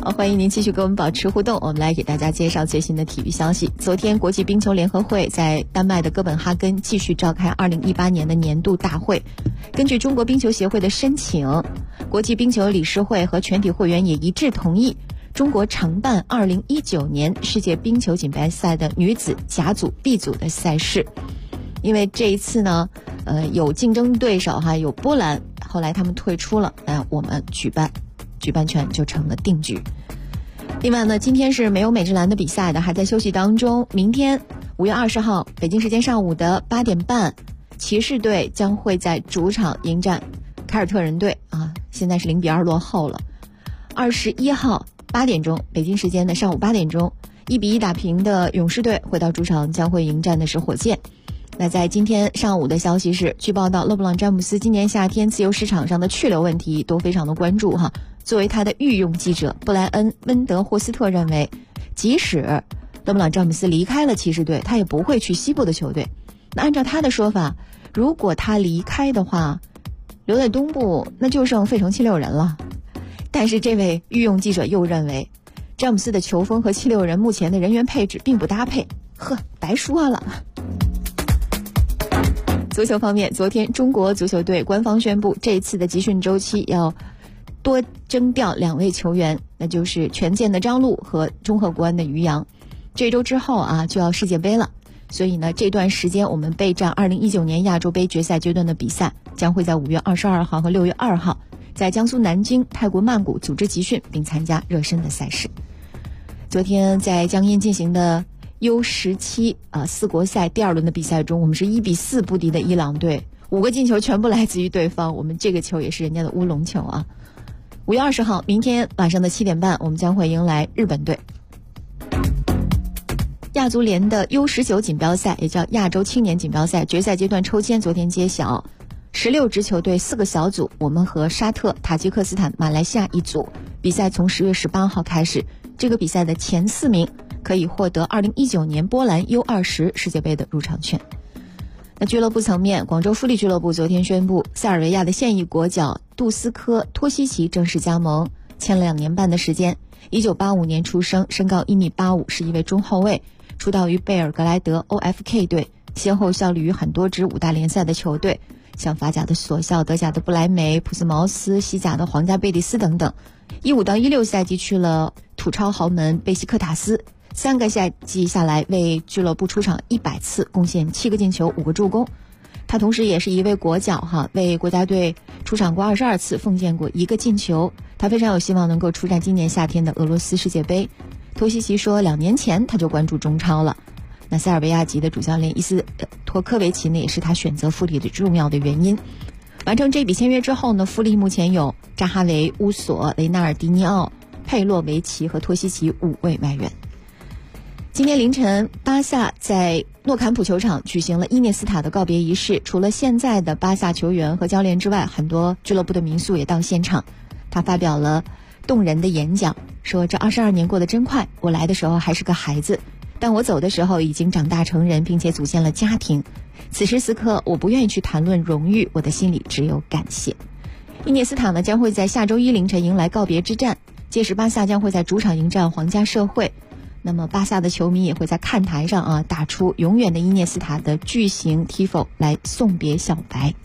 好，欢迎您继续跟我们保持互动。我们来给大家介绍最新的体育消息。昨天，国际冰球联合会在丹麦的哥本哈根继续召开2018年的年度大会。根据中国冰球协会的申请，国际冰球理事会和全体会员也一致同意中国承办2019年世界冰球锦标赛的女子甲组、B 组的赛事。因为这一次呢，有竞争对手有波兰，后来他们退出了，我们举办权就成了定局。另外呢，今天是没有美职篮的比赛的，还在休息当中。明天5月20号北京时间上午的8点半，骑士队将会在主场迎战凯尔特人队现在是0-2落后了。21号8点钟，北京时间的上午8点钟，1-1打平的勇士队回到主场，将会迎战的是火箭。那在今天上午的消息是，据报道勒布朗詹姆斯今年夏天自由市场上的去留问题都非常的关注作为他的御用记者布莱恩·温德霍斯特认为，即使勒布朗詹姆斯离开了骑士队，他也不会去西部的球队。那按照他的说法，如果他离开的话，留在东部那就剩费城76人了。但是这位御用记者又认为，詹姆斯的球风和76人目前的人员配置并不搭配，白说了。足球方面，昨天中国足球队官方宣布，这一次的集训周期要多征调2位球员，那就是权健的张路和中赫国安的于洋。这周之后就要世界杯了，所以呢，这段时间我们备战2019年亚洲杯决赛阶段的比赛，将会在5月22号和6月2号在江苏南京、泰国曼谷组织集训，并参加热身的赛事。昨天在江阴进行的U17四国赛第2轮的比赛中，我们是1-4不敌的伊朗队，5个进球全部来自于对方，我们这个球也是人家的乌龙球5月20号，明天晚上的7点半，我们将会迎来日本队。亚足联的 U19 锦标赛，也叫亚洲青年锦标赛决赛阶段抽签昨天揭晓，16支球队4个小组，我们和沙特、塔吉克斯坦、马来西亚一组。比赛从10月18号开始，这个比赛的前4名可以获得2019年波兰 U20 世界杯的入场券。那俱乐部层面，广州富力俱乐部昨天宣布，塞尔维亚的现役国脚杜斯科托西奇正式加盟，签了2年半的时间。1985年出生，身高1.85米，是一位中后卫，出道于贝尔格莱德 OFK 队，先后效力于很多支5大联赛的球队，像法甲的索校、德甲的不莱梅、普斯茅斯、西甲的皇家贝蒂斯等等。15到16赛季去了土超豪门贝西克塔斯，3个赛季下来为俱乐部出场100次，贡献7个进球5个助攻。他同时也是一位国脚为国家队出场过22次，奉献过1个进球。他非常有希望能够出战今年夏天的俄罗斯世界杯。托西奇说，2年前他就关注中超了。那塞尔维亚籍的主教练伊斯托科维奇呢，也是他选择富力的重要的原因。完成这笔签约之后呢，富力目前有扎哈维、乌索、雷纳尔迪尼奥、佩洛维奇和托西奇5位外援。今天凌晨，巴萨在诺坎普球场举行了伊涅斯塔的告别仪式。除了现在的巴萨球员和教练之外，很多俱乐部的名宿也到现场。他发表了动人的演讲，说这22年过得真快，我来的时候还是个孩子，但我走的时候已经长大成人，并且组建了家庭。此时此刻，我不愿意去谈论荣誉，我的心里只有感谢。伊涅斯塔呢，将会在下周1凌晨迎来告别之战，届时巴萨将会在主场迎战皇家社会。那么巴萨的球迷也会在看台上打出永远的伊涅斯塔的巨型 Tifo 来送别小白。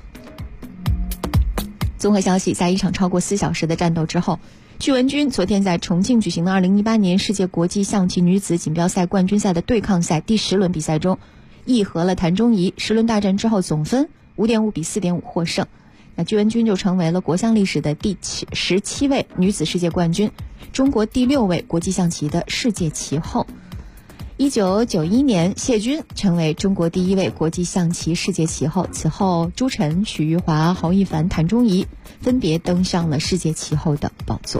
综合消息，在一场超过4小时的战斗之后，巨文军昨天在重庆举行的2018年世界国际象棋女子锦标赛冠军赛的对抗赛第10轮比赛中，议和了谭忠仪，10轮大战之后总分5.5比4.5获胜。那巨文军就成为了国象历史的第17位女子世界冠军，中国第6位国际象棋的世界棋后。1991年，谢军成为中国第1位国际象棋世界棋后，此后朱晨、许玉华、侯一凡、谭忠仪分别登上了世界棋后的宝座。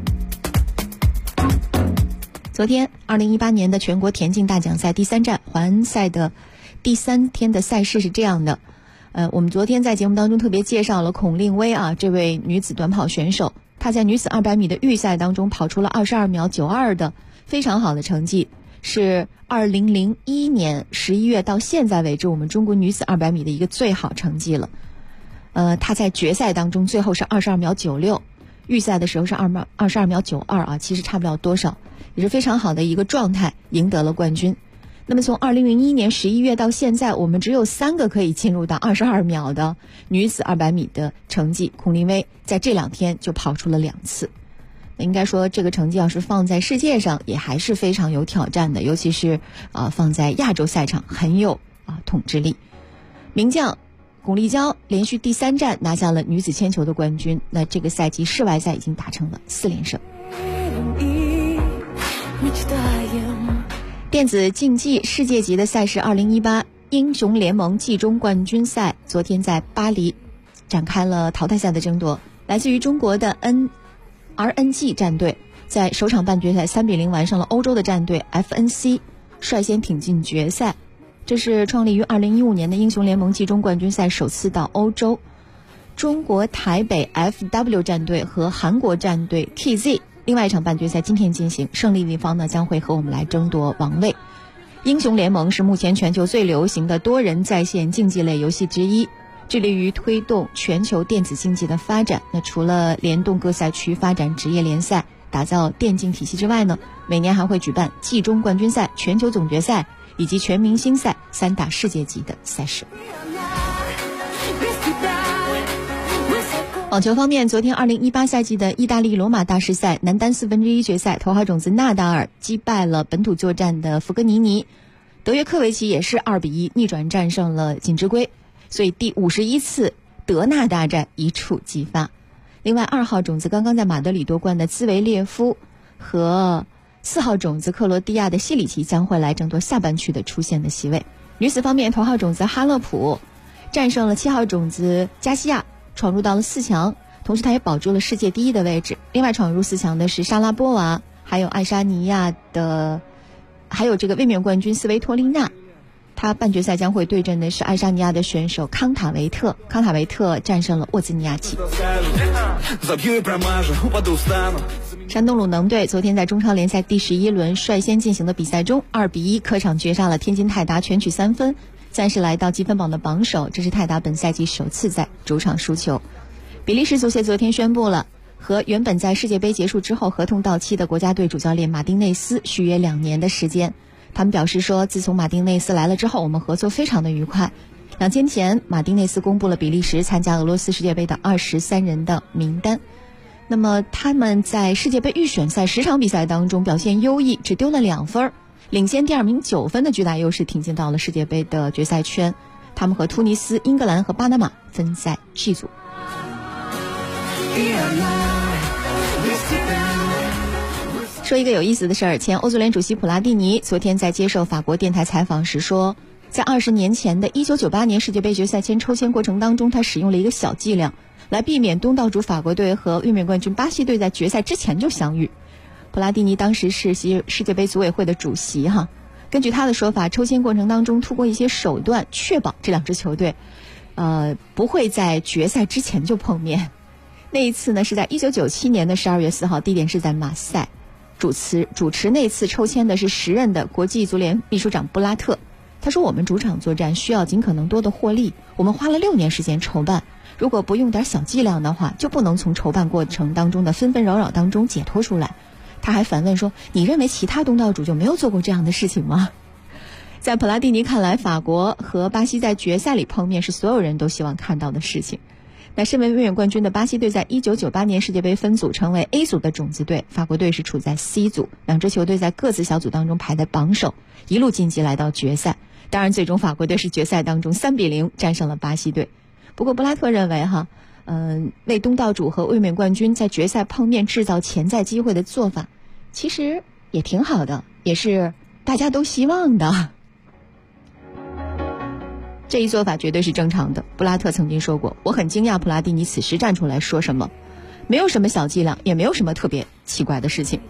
昨天2018年的全国田径大奖赛第3站淮安赛的第3天的赛事是这样的。我们昨天在节目当中特别介绍了孔令薇这位女子短跑选手，她在女子200米的预赛当中跑出了22秒92的非常好的成绩，是2001年11月到现在为止我们中国女子200米的一个最好成绩了。她在决赛当中最后是22秒96， 预赛的时候是22秒92啊，其实差不了多少，也是非常好的一个状态，赢得了冠军。那么从2001年11月到现在，我们只有3个可以进入到22秒的女子200米的成绩，孔令薇在这2天就跑出了2次。应该说这个成绩要是放在世界上也还是非常有挑战的，尤其是放在亚洲赛场很有统治力。名将巩立姣连续第3站拿下了女子铅球的冠军，那这个赛季世外赛已经达成了4连胜。电子竞技世界级的赛事2018英雄联盟季中冠军赛昨天在巴黎展开了淘汰赛的争夺，来自于中国的RNG 战队在首场半决赛3-0完胜了欧洲的战队 FNC， 率先挺进决赛。这是创立于2015年的英雄联盟季中冠军赛首次到欧洲。中国台北 FW 战队和韩国战队 KZ 另外一场半决赛今天进行，胜利一方呢将会和我们来争夺王位。英雄联盟是目前全球最流行的多人在线竞技类游戏之一，致力于推动全球电子竞技的发展。那除了联动各赛区发展职业联赛，打造电竞体系之外呢，每年还会举办季中冠军赛、全球总决赛以及全明星赛3大世界级的赛事。网球方面，昨天2018赛季的意大利罗马大师赛男单1/4决赛，头号种子纳达尔击败了本土作战的弗格尼尼，德约科维奇也是2-1逆转战胜了锦织圭，所以第51次德纳大战一触即发。另外2号种子刚刚在马德里夺冠的兹维列夫和4号种子克罗地亚的西里奇将会来争夺下半区的出线的席位。女子方面，头号种子哈勒普战胜了7号种子加西亚，闯入到了4强，同时她也保住了世界第1的位置。另外闯入4强的是莎拉波娃，还有这个卫冕冠军斯维托利娜。她半决赛将会对阵的是爱沙尼亚的选手康塔维特，康塔维特战胜了沃兹尼亚奇。山东鲁能队昨天在中超联赛第11轮率先进行的比赛中2-1客场绝杀了天津泰达，全取3分，暂时来到积分榜的榜首，这是泰达本赛季首次在主场输球。比利时足协昨天宣布了和原本在世界杯结束之后合同到期的国家队主教练马丁内斯续约2年的时间。他们表示说，自从马丁内斯来了之后，我们合作非常的愉快。2天前，马丁内斯公布了比利时参加俄罗斯世界杯的23人的名单。那么他们在世界杯预选赛10场比赛当中表现优异，只丢了2分，领先第2名9分的巨大优势挺进到了世界杯的决赛圈。他们和突尼斯、英格兰和巴拿马分在 G 组。说一个有意思的事儿，前欧足联主席普拉蒂尼昨天在接受法国电台采访时说，在20年前的1998年世界杯决赛签抽签过程当中，他使用了一个小伎俩来避免东道主法国队和卫冕冠军巴西队在决赛之前就相遇。普拉蒂尼当时是世界杯组委会的主席哈，根据他的说法，抽签过程当中通过一些手段确保这2支球队不会在决赛之前就碰面。那一次呢是在1997年的12月4号，地点是在马赛。主持那次抽签的是时任的国际足联秘书长布拉特。他说，我们主场作战需要尽可能多的获利，我们花了6年时间筹办，如果不用点小伎俩的话，就不能从筹办过程当中的纷纷扰扰当中解脱出来。他还反问说，你认为其他东道主就没有做过这样的事情吗？在普拉蒂尼看来，法国和巴西在决赛里碰面是所有人都希望看到的事情。那身为卫冕冠军的巴西队在1998年世界杯分组成为 A 组的种子队，法国队是处在 C 组，2支球队在各自小组当中排在榜首，一路晋级来到决赛。当然最终法国队是决赛当中3-0战胜了巴西队。不过布拉特认为为东道主和卫冕冠军在决赛碰面制造潜在机会的做法其实也挺好的，也是大家都希望的。这一做法绝对是正常的。布拉特曾经说过，我很惊讶普拉蒂尼此时站出来说什么，没有什么小伎俩，也没有什么特别奇怪的事情。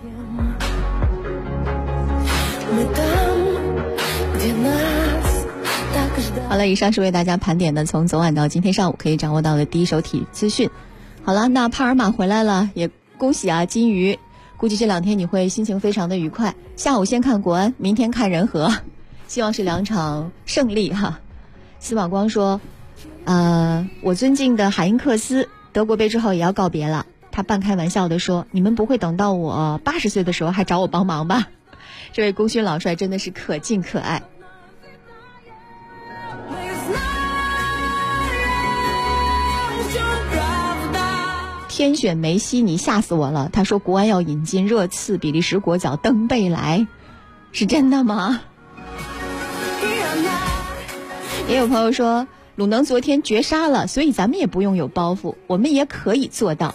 好了，以上是为大家盘点的从昨晚到今天上午可以掌握到的第一手体育资讯。好了，那帕尔马回来了，也恭喜啊金鱼，估计这2天你会心情非常的愉快。下午先看国安，明天看人和，希望是2场胜利哈。司马光说我尊敬的海因克斯德国杯之后也要告别了， 他半开玩笑地说：“你们不会等到我80岁的时候还找我帮忙吧？”这位功勋老帅真的是可敬可爱。天选梅西，你吓死我了！他说国安要引进热刺、比利时国脚登贝莱，是真的吗？也有朋友说鲁能昨天绝杀了，所以咱们也不用有包袱，我们也可以做到。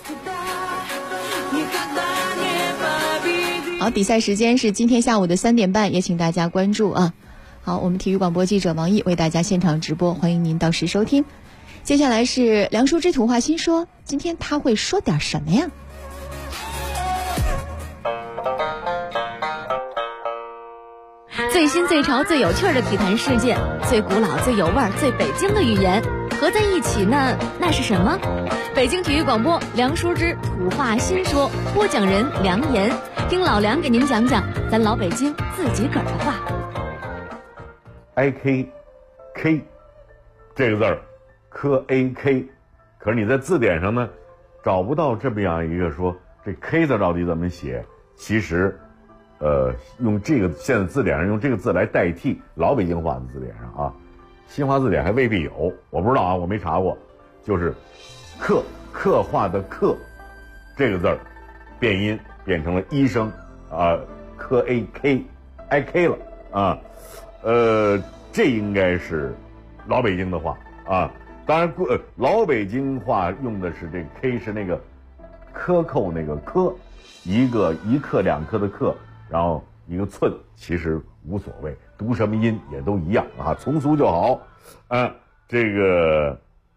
好，比赛时间是今天下午的3点半，也请大家关注啊。好，我们体育广播记者王毅为大家现场直播，欢迎您到时收听。接下来是梁淑芝土话新说，今天他会说点什么呀？ 最新最潮最有趣的体坛事件，最古老最有味儿最北京的语言合在一起呢，那是什么？北京体育广播梁淑芝土话新说，播讲人梁岩，听老梁给您讲讲咱老北京自己个儿的话。 IK 这个字儿科 AK， 可是你在字典上呢找不到这么样一个说这 K 字到底怎么写。其实用这个现在字典上用这个字来代替老北京话的字典上啊，新华字典还未必有，我不知道啊，我没查过。就是刻画的刻这个字儿变音变成了一声啊，科 IK 了啊。这应该是老北京的话啊。当然老北京话用的是这个 K 是那个克扣那个克，一克两克的克，然后一个寸，其实无所谓，读什么音也都一样啊，从俗就好。这个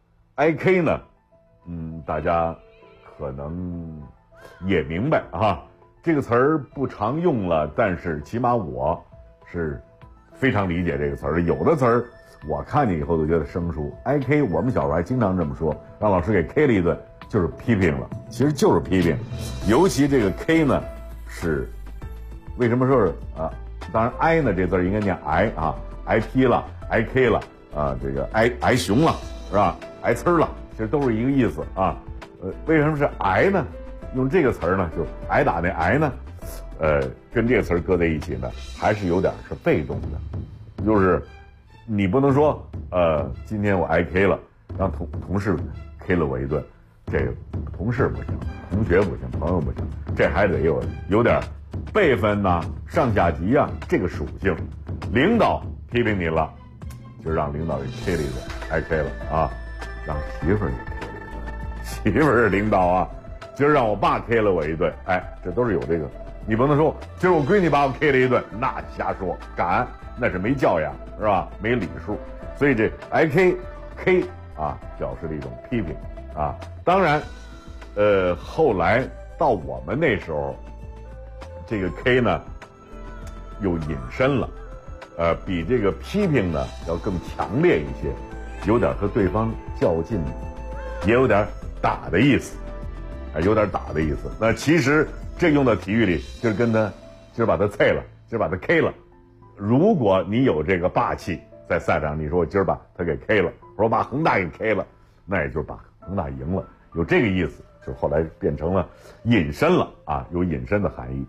IK 呢，大家可能也明白啊，这个词儿不常用了，但是起码我是非常理解这个词儿。有的词儿我看见以后都觉得生疏。IK 我们小时候还经常这么说，让老师给 K 了一顿，就是批评了，其实就是批评。尤其这个 K 呢，是为什么说是啊？当然 I 呢这字应该念 I 啊 ，IP 了 ，IK 了啊，这个 I 熊了是吧 ？I 呲了，其实都是一个意思啊。为什么是 I 呢？用这个词儿呢，就是挨打那 I 呢？跟这个词儿搁在一起呢，还是有点是被动的，就是你不能说今天我挨 K 了，让同事 K 了我一顿，这个同事不行，同学不行，朋友不行，这还得有点辈分呐、上下级啊这个属性。领导批评你了，就让领导给 K 了一顿，挨 K 了啊，让媳妇儿给 K 了一顿，媳妇儿是领导啊，今儿让我爸 K 了我一顿，这都是有这个。你不能说今儿我闺女把我 K 了一顿，那瞎说，敢那是没教养是吧？没礼数。所以这 IK 啊，表示了一种批评啊。当然，后来到我们那时候，这个 K 呢又引申了，比这个批评呢要更强烈一些，有点和对方较劲，也有点打的意思，有点打的意思。那其实这用到体育里，就是跟他今儿把他啐了，今儿把他 K 了。如果你有这个霸气在赛场，你说我今儿把他给 K 了，我说把恒大给 K 了，那也就是把恒大赢了，有这个意思，就后来变成了引申了啊，有引申的含义。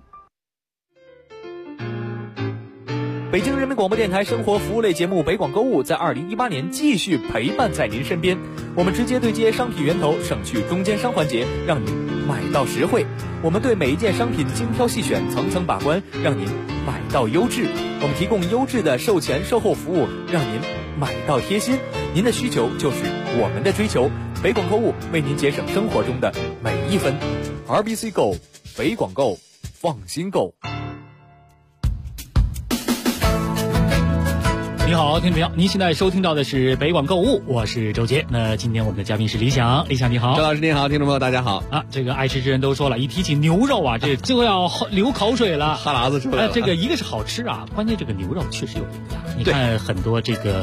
北京人民广播电台生活服务类节目北广购物在2018年继续陪伴在您身边，我们直接对接商品源头，省去中间商环节，让您买到实惠。我们对每一件商品精挑细选，层层把关，让您买到优质。我们提供优质的售前售后服务，让您买到贴心。您的需求就是我们的追求，北广购物为您节省生活中的每一分。RBC Go， 北广购，放心购。 你好，听众朋友，您现在收听到的是北广购物，我是周杰。那今天我们的嘉宾是李想，李想你好。 周老师您好，听众朋友大家好啊。这个爱吃之人都说了，一提起牛肉啊，这就要流口水了， 哈喇子出来了。 这个一个是好吃啊，关键这个牛肉确实有营养。你看很多这个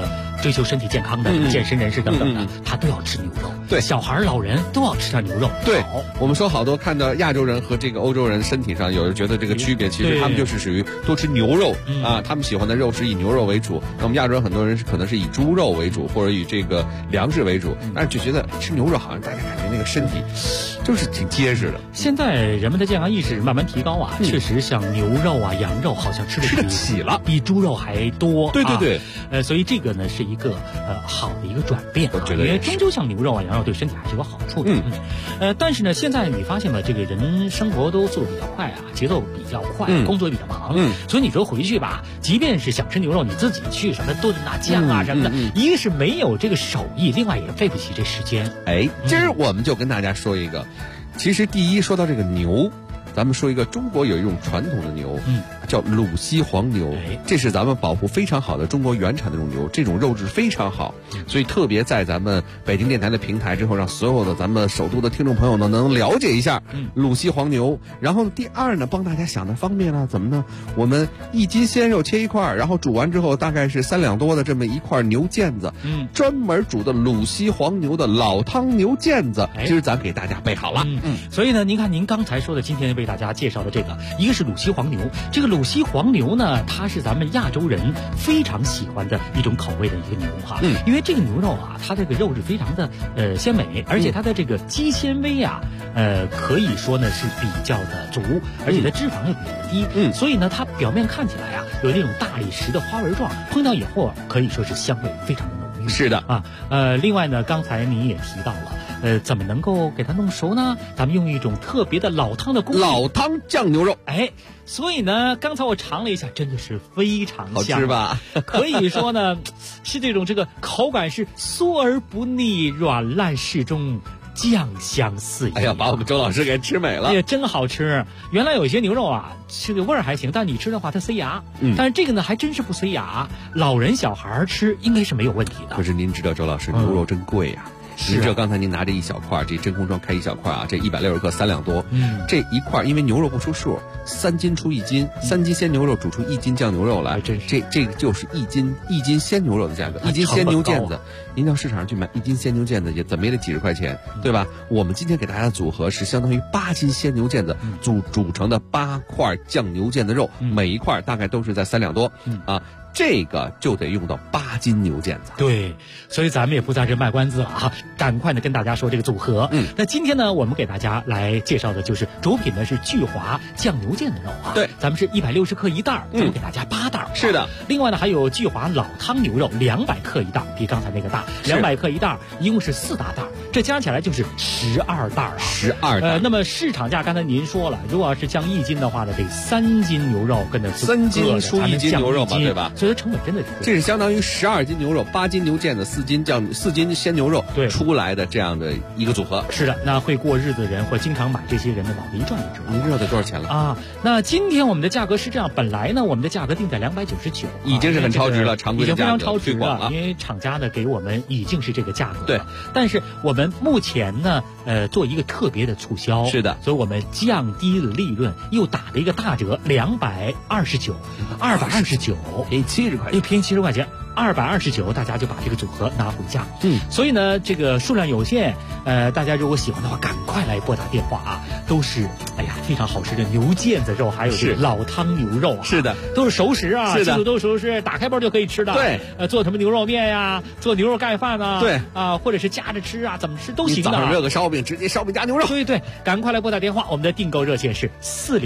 追求身体健康的健身人士等等的，他都要吃牛肉。 对， 小孩老人都要吃点牛肉。 对，我们说好多看到亚洲人和这个欧洲人身体上有人觉得这个区别，其实他们就是属于多吃牛肉啊，他们喜欢的肉是以牛肉为主。那我们亚洲人很多人可能是以猪肉为主，或者以这个粮食为主，但是就觉得吃牛肉好像大家感觉那个身体就是挺结实的。 现在人们的健康意识慢慢提高啊，确实像牛肉啊、羊肉好像吃得起了，比猪肉还多。 对对对， 所以这个呢是一个好的一个转变， 我觉得因为终究像牛肉啊、羊肉对身体还是有好处的。但是呢，现在你发现了，这个人生活都速度比较快啊，节奏比较快，工作也比较忙，所以你说回去吧，即便是想吃牛肉，你自己去什么炖啊、酱啊什么的，一个是没有这个手艺，另外也费不起这时间。 今儿我们就跟大家说一个，其实第一说到这个牛，咱们说一个中国有一种传统的牛，叫鲁西黄牛，这是咱们保护非常好的中国原产的这种牛，这种肉质非常好，所以特别在咱们北京电台的平台之后，让所有的咱们首都的听众朋友呢能了解一下鲁西黄牛。然后第二呢，帮大家想的方便了，怎么呢？我们1斤鲜肉切一块，然后煮完之后大概是3两多的这么一块牛腱子，专门煮的鲁西黄牛的老汤牛腱子，今儿咱给大家备好了。 所以呢，您看您刚才说的，今天为大家介绍的这个，一个是鲁西黄牛，这个鲁西黄牛呢，它是咱们亚洲人非常喜欢的一种口味的一个牛哈，因为这个牛肉啊，它这个肉质非常的鲜美，而且它的这个肌纤维啊，可以说呢是比较的足，而且它脂肪也比较低，所以呢，它表面看起来啊，有那种大理石的花纹状，烹调以后可以说是香味非常的浓郁。 是的啊，另外呢，刚才您也提到了。怎么能够给它弄熟呢？咱们用一种特别的老汤的工艺， 老汤酱牛肉。 所以呢，刚才我尝了一下，真的是非常香， 好吃吧？ 可以说呢，是这个口感是酥而不腻，软烂适中，酱香四溢。 哎呀，把我们周老师给吃美了， 也真好吃。原来有些牛肉啊，这个味儿还行，但你吃的话它塞牙。但是这个呢，还真是不塞牙，老人小孩吃应该是没有问题的。 可是您知道，周老师，牛肉真贵呀。您知道刚才您拿着一小块，这真空装开一小块啊，这160克3两多，这一块因为牛肉不出数，3斤出1斤，3斤鲜牛肉煮出1斤酱牛肉来，这个就是1斤鲜牛肉的价格，1斤鲜牛腱子，您到市场上去买1斤鲜牛腱子也怎么也得几十块钱，对吧？我们今天给大家的组合是相当于8斤鲜牛腱子煮成的8块酱牛腱子肉，每一块大概都是在3两多啊。这个就得用到8斤牛腱子。 对，所以咱们也不在这卖关子了啊，赶快的跟大家说这个组合。那今天呢，我们给大家来介绍的就是主品呢是聚华酱牛腱子肉啊。 对， 咱们是160克一袋，咱们给大家8袋。 是的。 另外呢，还有聚华老汤牛肉200克一袋，比刚才那个大，200克一袋，一共是4大袋，这加起来就是12袋啊。 12袋。 那么市场价刚才您说了，如果要是降1斤的话呢，得3斤牛肉跟着 3斤出1斤牛肉嘛，对吧？ 所以成本真的是这是相当于12斤牛肉、8斤牛腱子、4斤鲜牛肉出来的这样的一个组合。 是的，那会过日子的人或经常买这些人的老子一赚就知道。 您知道得多少钱了啊？那今天我们的价格是这样，本来呢我们的价格定在299， 已经是很超值了，常规的价格已经非常超值了，因为厂家呢给我们已经是这个价格了。 对， 但是我们目前呢做一个特别的促销， 是的， 所以我们降低了利润，又打了一个大折，229， 便宜70块钱。 又便宜70块钱，229，大家就把这个组合拿回家。所以呢，这个数量有限，大家如果喜欢的话，赶快来拨打电话啊！都是非常好吃的牛腱子肉，还有这个老汤牛肉啊， 是的， 都是熟食啊， 是的， 都是熟食，打开包就可以吃的。 对， 做什么牛肉面呀，做牛肉盖饭啊， 对啊，或者是夹着吃啊，怎么吃都行的。 早上热个烧饼，直接烧饼加牛肉。 对，赶快来拨打电话，我们的订购热线是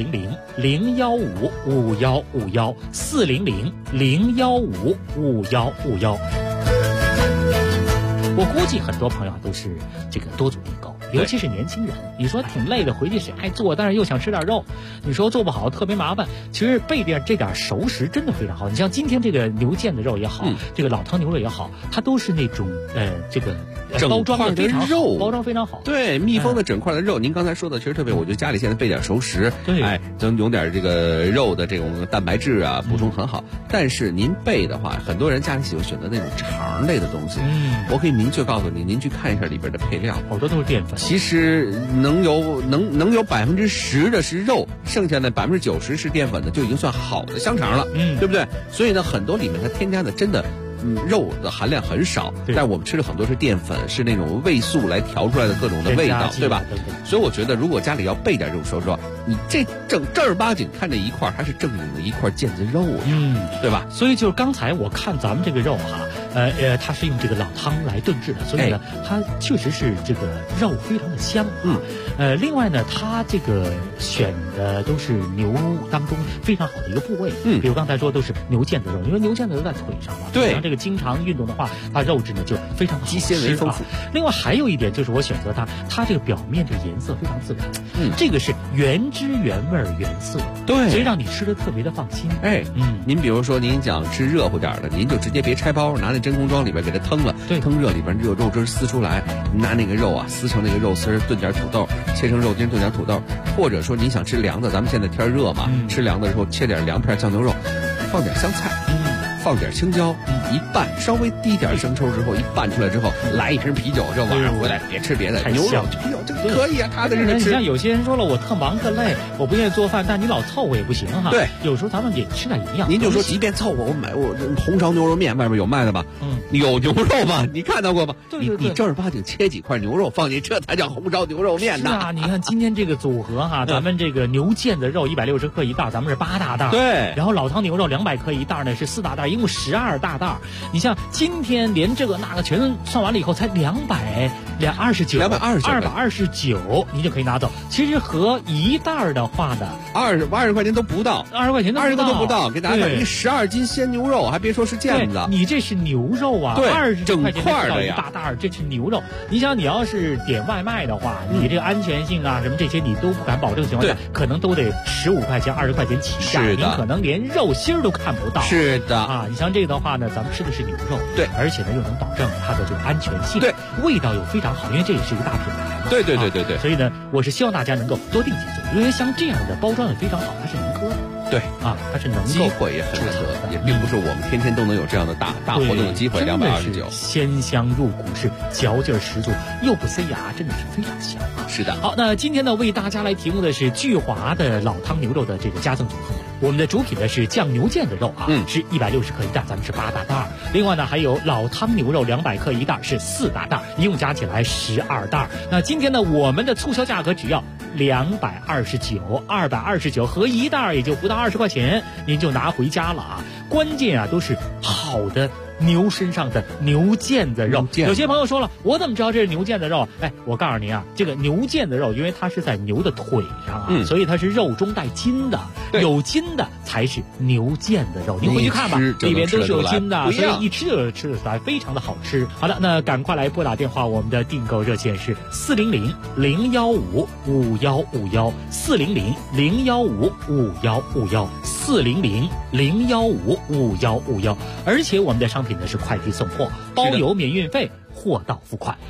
400-015-5151，400-015-5151。我估计很多朋友都是这个多组订购，尤其是年轻人。你说挺累的，回去谁爱做？但是又想吃点肉，你说做不好特别麻烦。其实备点这点熟食真的非常好。你像今天这个牛腱子肉也好，这个老汤牛肉也好，它都是那种这个包装的非常好，包装非常好。 对，密封的整块的肉。您刚才说的其实特别，我觉得家里现在备点熟食， 对， 能有点这个肉的这种蛋白质啊，补充很好。但是您备的话，很多人家里喜欢选择那种肠类的东西。我可以明确告诉您，您去看一下里边的配料， 好多都是淀粉。 其实能有10%的是肉，剩下的90%是淀粉的，就已经算好的香肠了，对不对？所以呢，很多里面它添加的真的肉的含量很少，但我们吃的很多是淀粉，是那种味素来调出来的各种的味道，对吧？所以我觉得如果家里要备点肉，说实话，你这正儿八经看这一块还是正经的一块腱子肉呀，对吧？ 所以就是刚才我看咱们这个肉哈，它是用这个老汤来炖制的，所以呢，它确实是这个肉非常的香另外呢，它这个选的都是牛当中非常好的一个部位，比如刚才说都是牛腱子肉，因为牛腱子都在腿上嘛， 对， 像这个经常运动的话，它肉质呢就非常好吃， 肌纤维丰富。 另外还有一点就是我选择它这个表面这个颜色非常自然，这个是原汁原味原色， 对， 所以让你吃的特别的放心。 您比如说您想吃热乎点的，您就直接别拆包，拿那真空装里边给它腾了，腾热里边肉汁撕出来，拿那个肉啊撕成那个肉丝，炖点土豆，切成肉丁炖点土豆，或者说您想吃凉的，咱们现在天热嘛，吃凉的时候切点凉片酱牛肉，放点香菜，放点青椒，一拌，稍微滴点生抽之后，一拌出来之后，来一瓶啤酒，这晚上回来别吃别的，牛肉啤酒这个可以啊，踏踏实实吃。 像有些人说了，我特忙特累，我不愿意做饭，但你老凑合也不行哈。 对， 有时候咱们得吃点营养。 您就说，即便凑合，我买我红烧牛肉面外面有卖的吧？有牛肉吧？你看到过吗？你正儿八经切几块牛肉放进，这才叫红烧牛肉面呢。 是啊，你看今天这个组合哈，咱们这个牛腱子肉160克一袋，咱们是8大袋。 对， 然后老汤牛肉200克一袋呢是4大袋，一共12大袋。你像今天连这个那个全算完了以后，才229，你就可以拿走。其实和一袋的话呢 ，20块钱都不到 ，20块钱都不到。给大家看，一12斤鲜牛肉，还别说是腱子， 你这是牛肉啊， 对 ，20块钱块的呀，一大袋，这是牛肉。你想，你要是点外卖的话，你这个安全性啊什么这些你都不敢保证的情况下，可能都得15块钱、20块钱起价，你可能连肉心儿都看不到。 是的啊，你像这个的话呢，咱们吃的是牛肉， 对， 而且呢又能保证它的这个安全性， 对， 味道又非常好，因为这也是一个大品牌嘛。 对， 所以呢，我是希望大家能够多订几件，因为像这样的包装也非常好，它是能喝的。 对啊，它是能够机会也很难得，也并不是我们天天都能有这样的大活动的机会。229， 鲜香入骨，是嚼劲十足，又不塞牙，真的是非常香啊！ 是的。 好，那今天呢，为大家来提供的是聚华的老汤牛肉的这个加赠组合。我们的主品呢是酱牛腱子肉啊，是160克一袋，咱们是8大袋。另外呢，还有老汤牛肉200克一袋，是4大袋，一共加起来12袋。那今天呢，我们的促销价格只要229，229合一袋也就不到20块钱，您就拿回家了啊！关键啊，都是好的牛身上的牛腱子肉。有些朋友说了，我怎么知道这是牛腱子肉？哎，我告诉您啊，这个牛腱子肉，因为它是在牛的腿上啊，所以它是肉中带筋的，有筋的才是牛腱子肉。您回去看吧，里面都是有筋的，所以一吃就吃得出来，非常的好吃。好的，那赶快来拨打电话，我们的订购热线是400-015-5151，400-015-5151，400-015-5151，而且我们的商品呢是快递送货，包邮免运费，货到付款。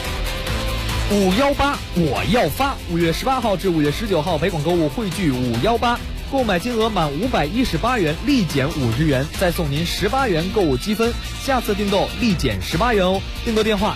518我要发，5月18号至5月19号，北广购物汇聚518，购买金额满518元立减50元，再送您18元购物积分，下次订购立减18元哦。订购电话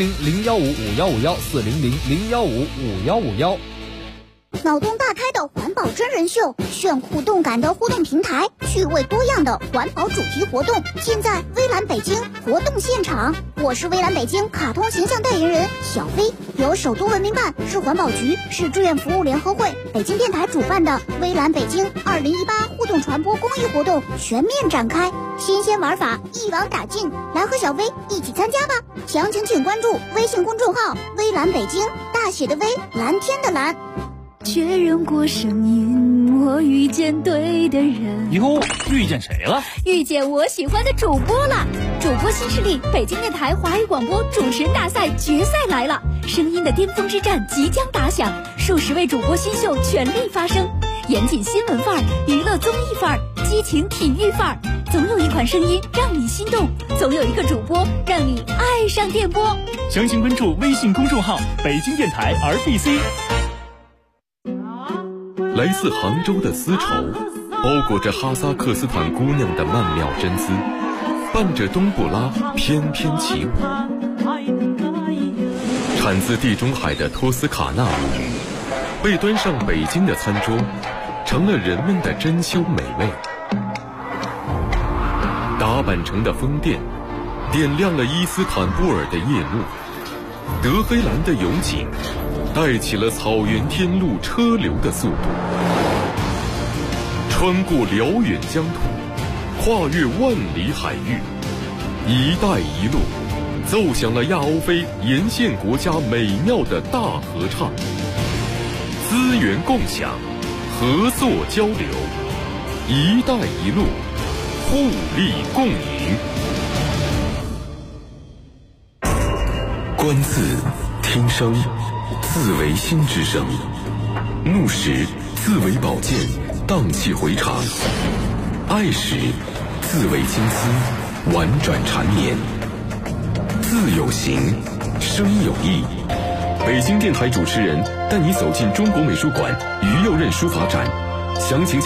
400-015-5151，400-015-5151。 脑洞大开的环保真人秀，炫酷动感的互动平台，趣味多样的环保主题活动，现在微蓝北京活动现场。我是微蓝北京卡通形象代言人小飞，由首都文明办、市环保局、市志愿服务联合会、北京电台主办的微蓝北京2018互动传播公益活动全面展开，新鲜玩法一网打尽，来和小飞一起参加吧！详情请关注微信公众号微蓝北京，大写的微，蓝天的蓝。 确认过声音，我遇见对的人。 哟，遇见谁了？ 遇见我喜欢的主播了！主播新势力，北京电台华语广播主持人大赛决赛来了，声音的巅峰之战即将打响，数十位主播新秀全力发声，严谨新闻范儿，娱乐综艺范儿，激情体育范儿，总有一款声音让你心动，总有一个主播让你爱上电波。 详情关注微信公众号北京电台 RBC。 来自杭州的丝绸，包裹着哈萨克斯坦姑娘的曼妙真姿，伴着冬不拉翩翩起舞。产自地中海的托斯卡纳舞，被端上北京的餐桌，成了人们的珍馐美味。打扮成的宫殿， 点亮了伊斯坦布尔的夜幕，德黑兰的勇景带起了草原天路车流的速度，穿过辽远疆土，跨越万里海域，一带一路奏响了亚欧非沿线国家美妙的大合唱，资源共享，合作交流，一带一路，互利共赢。观自听声，自为心之声；怒时自为宝剑，荡气回肠；爱时自为青丝，婉转缠绵。字有形，声有意。北京电台主持人带你走进中国美术馆于右任书法展，详情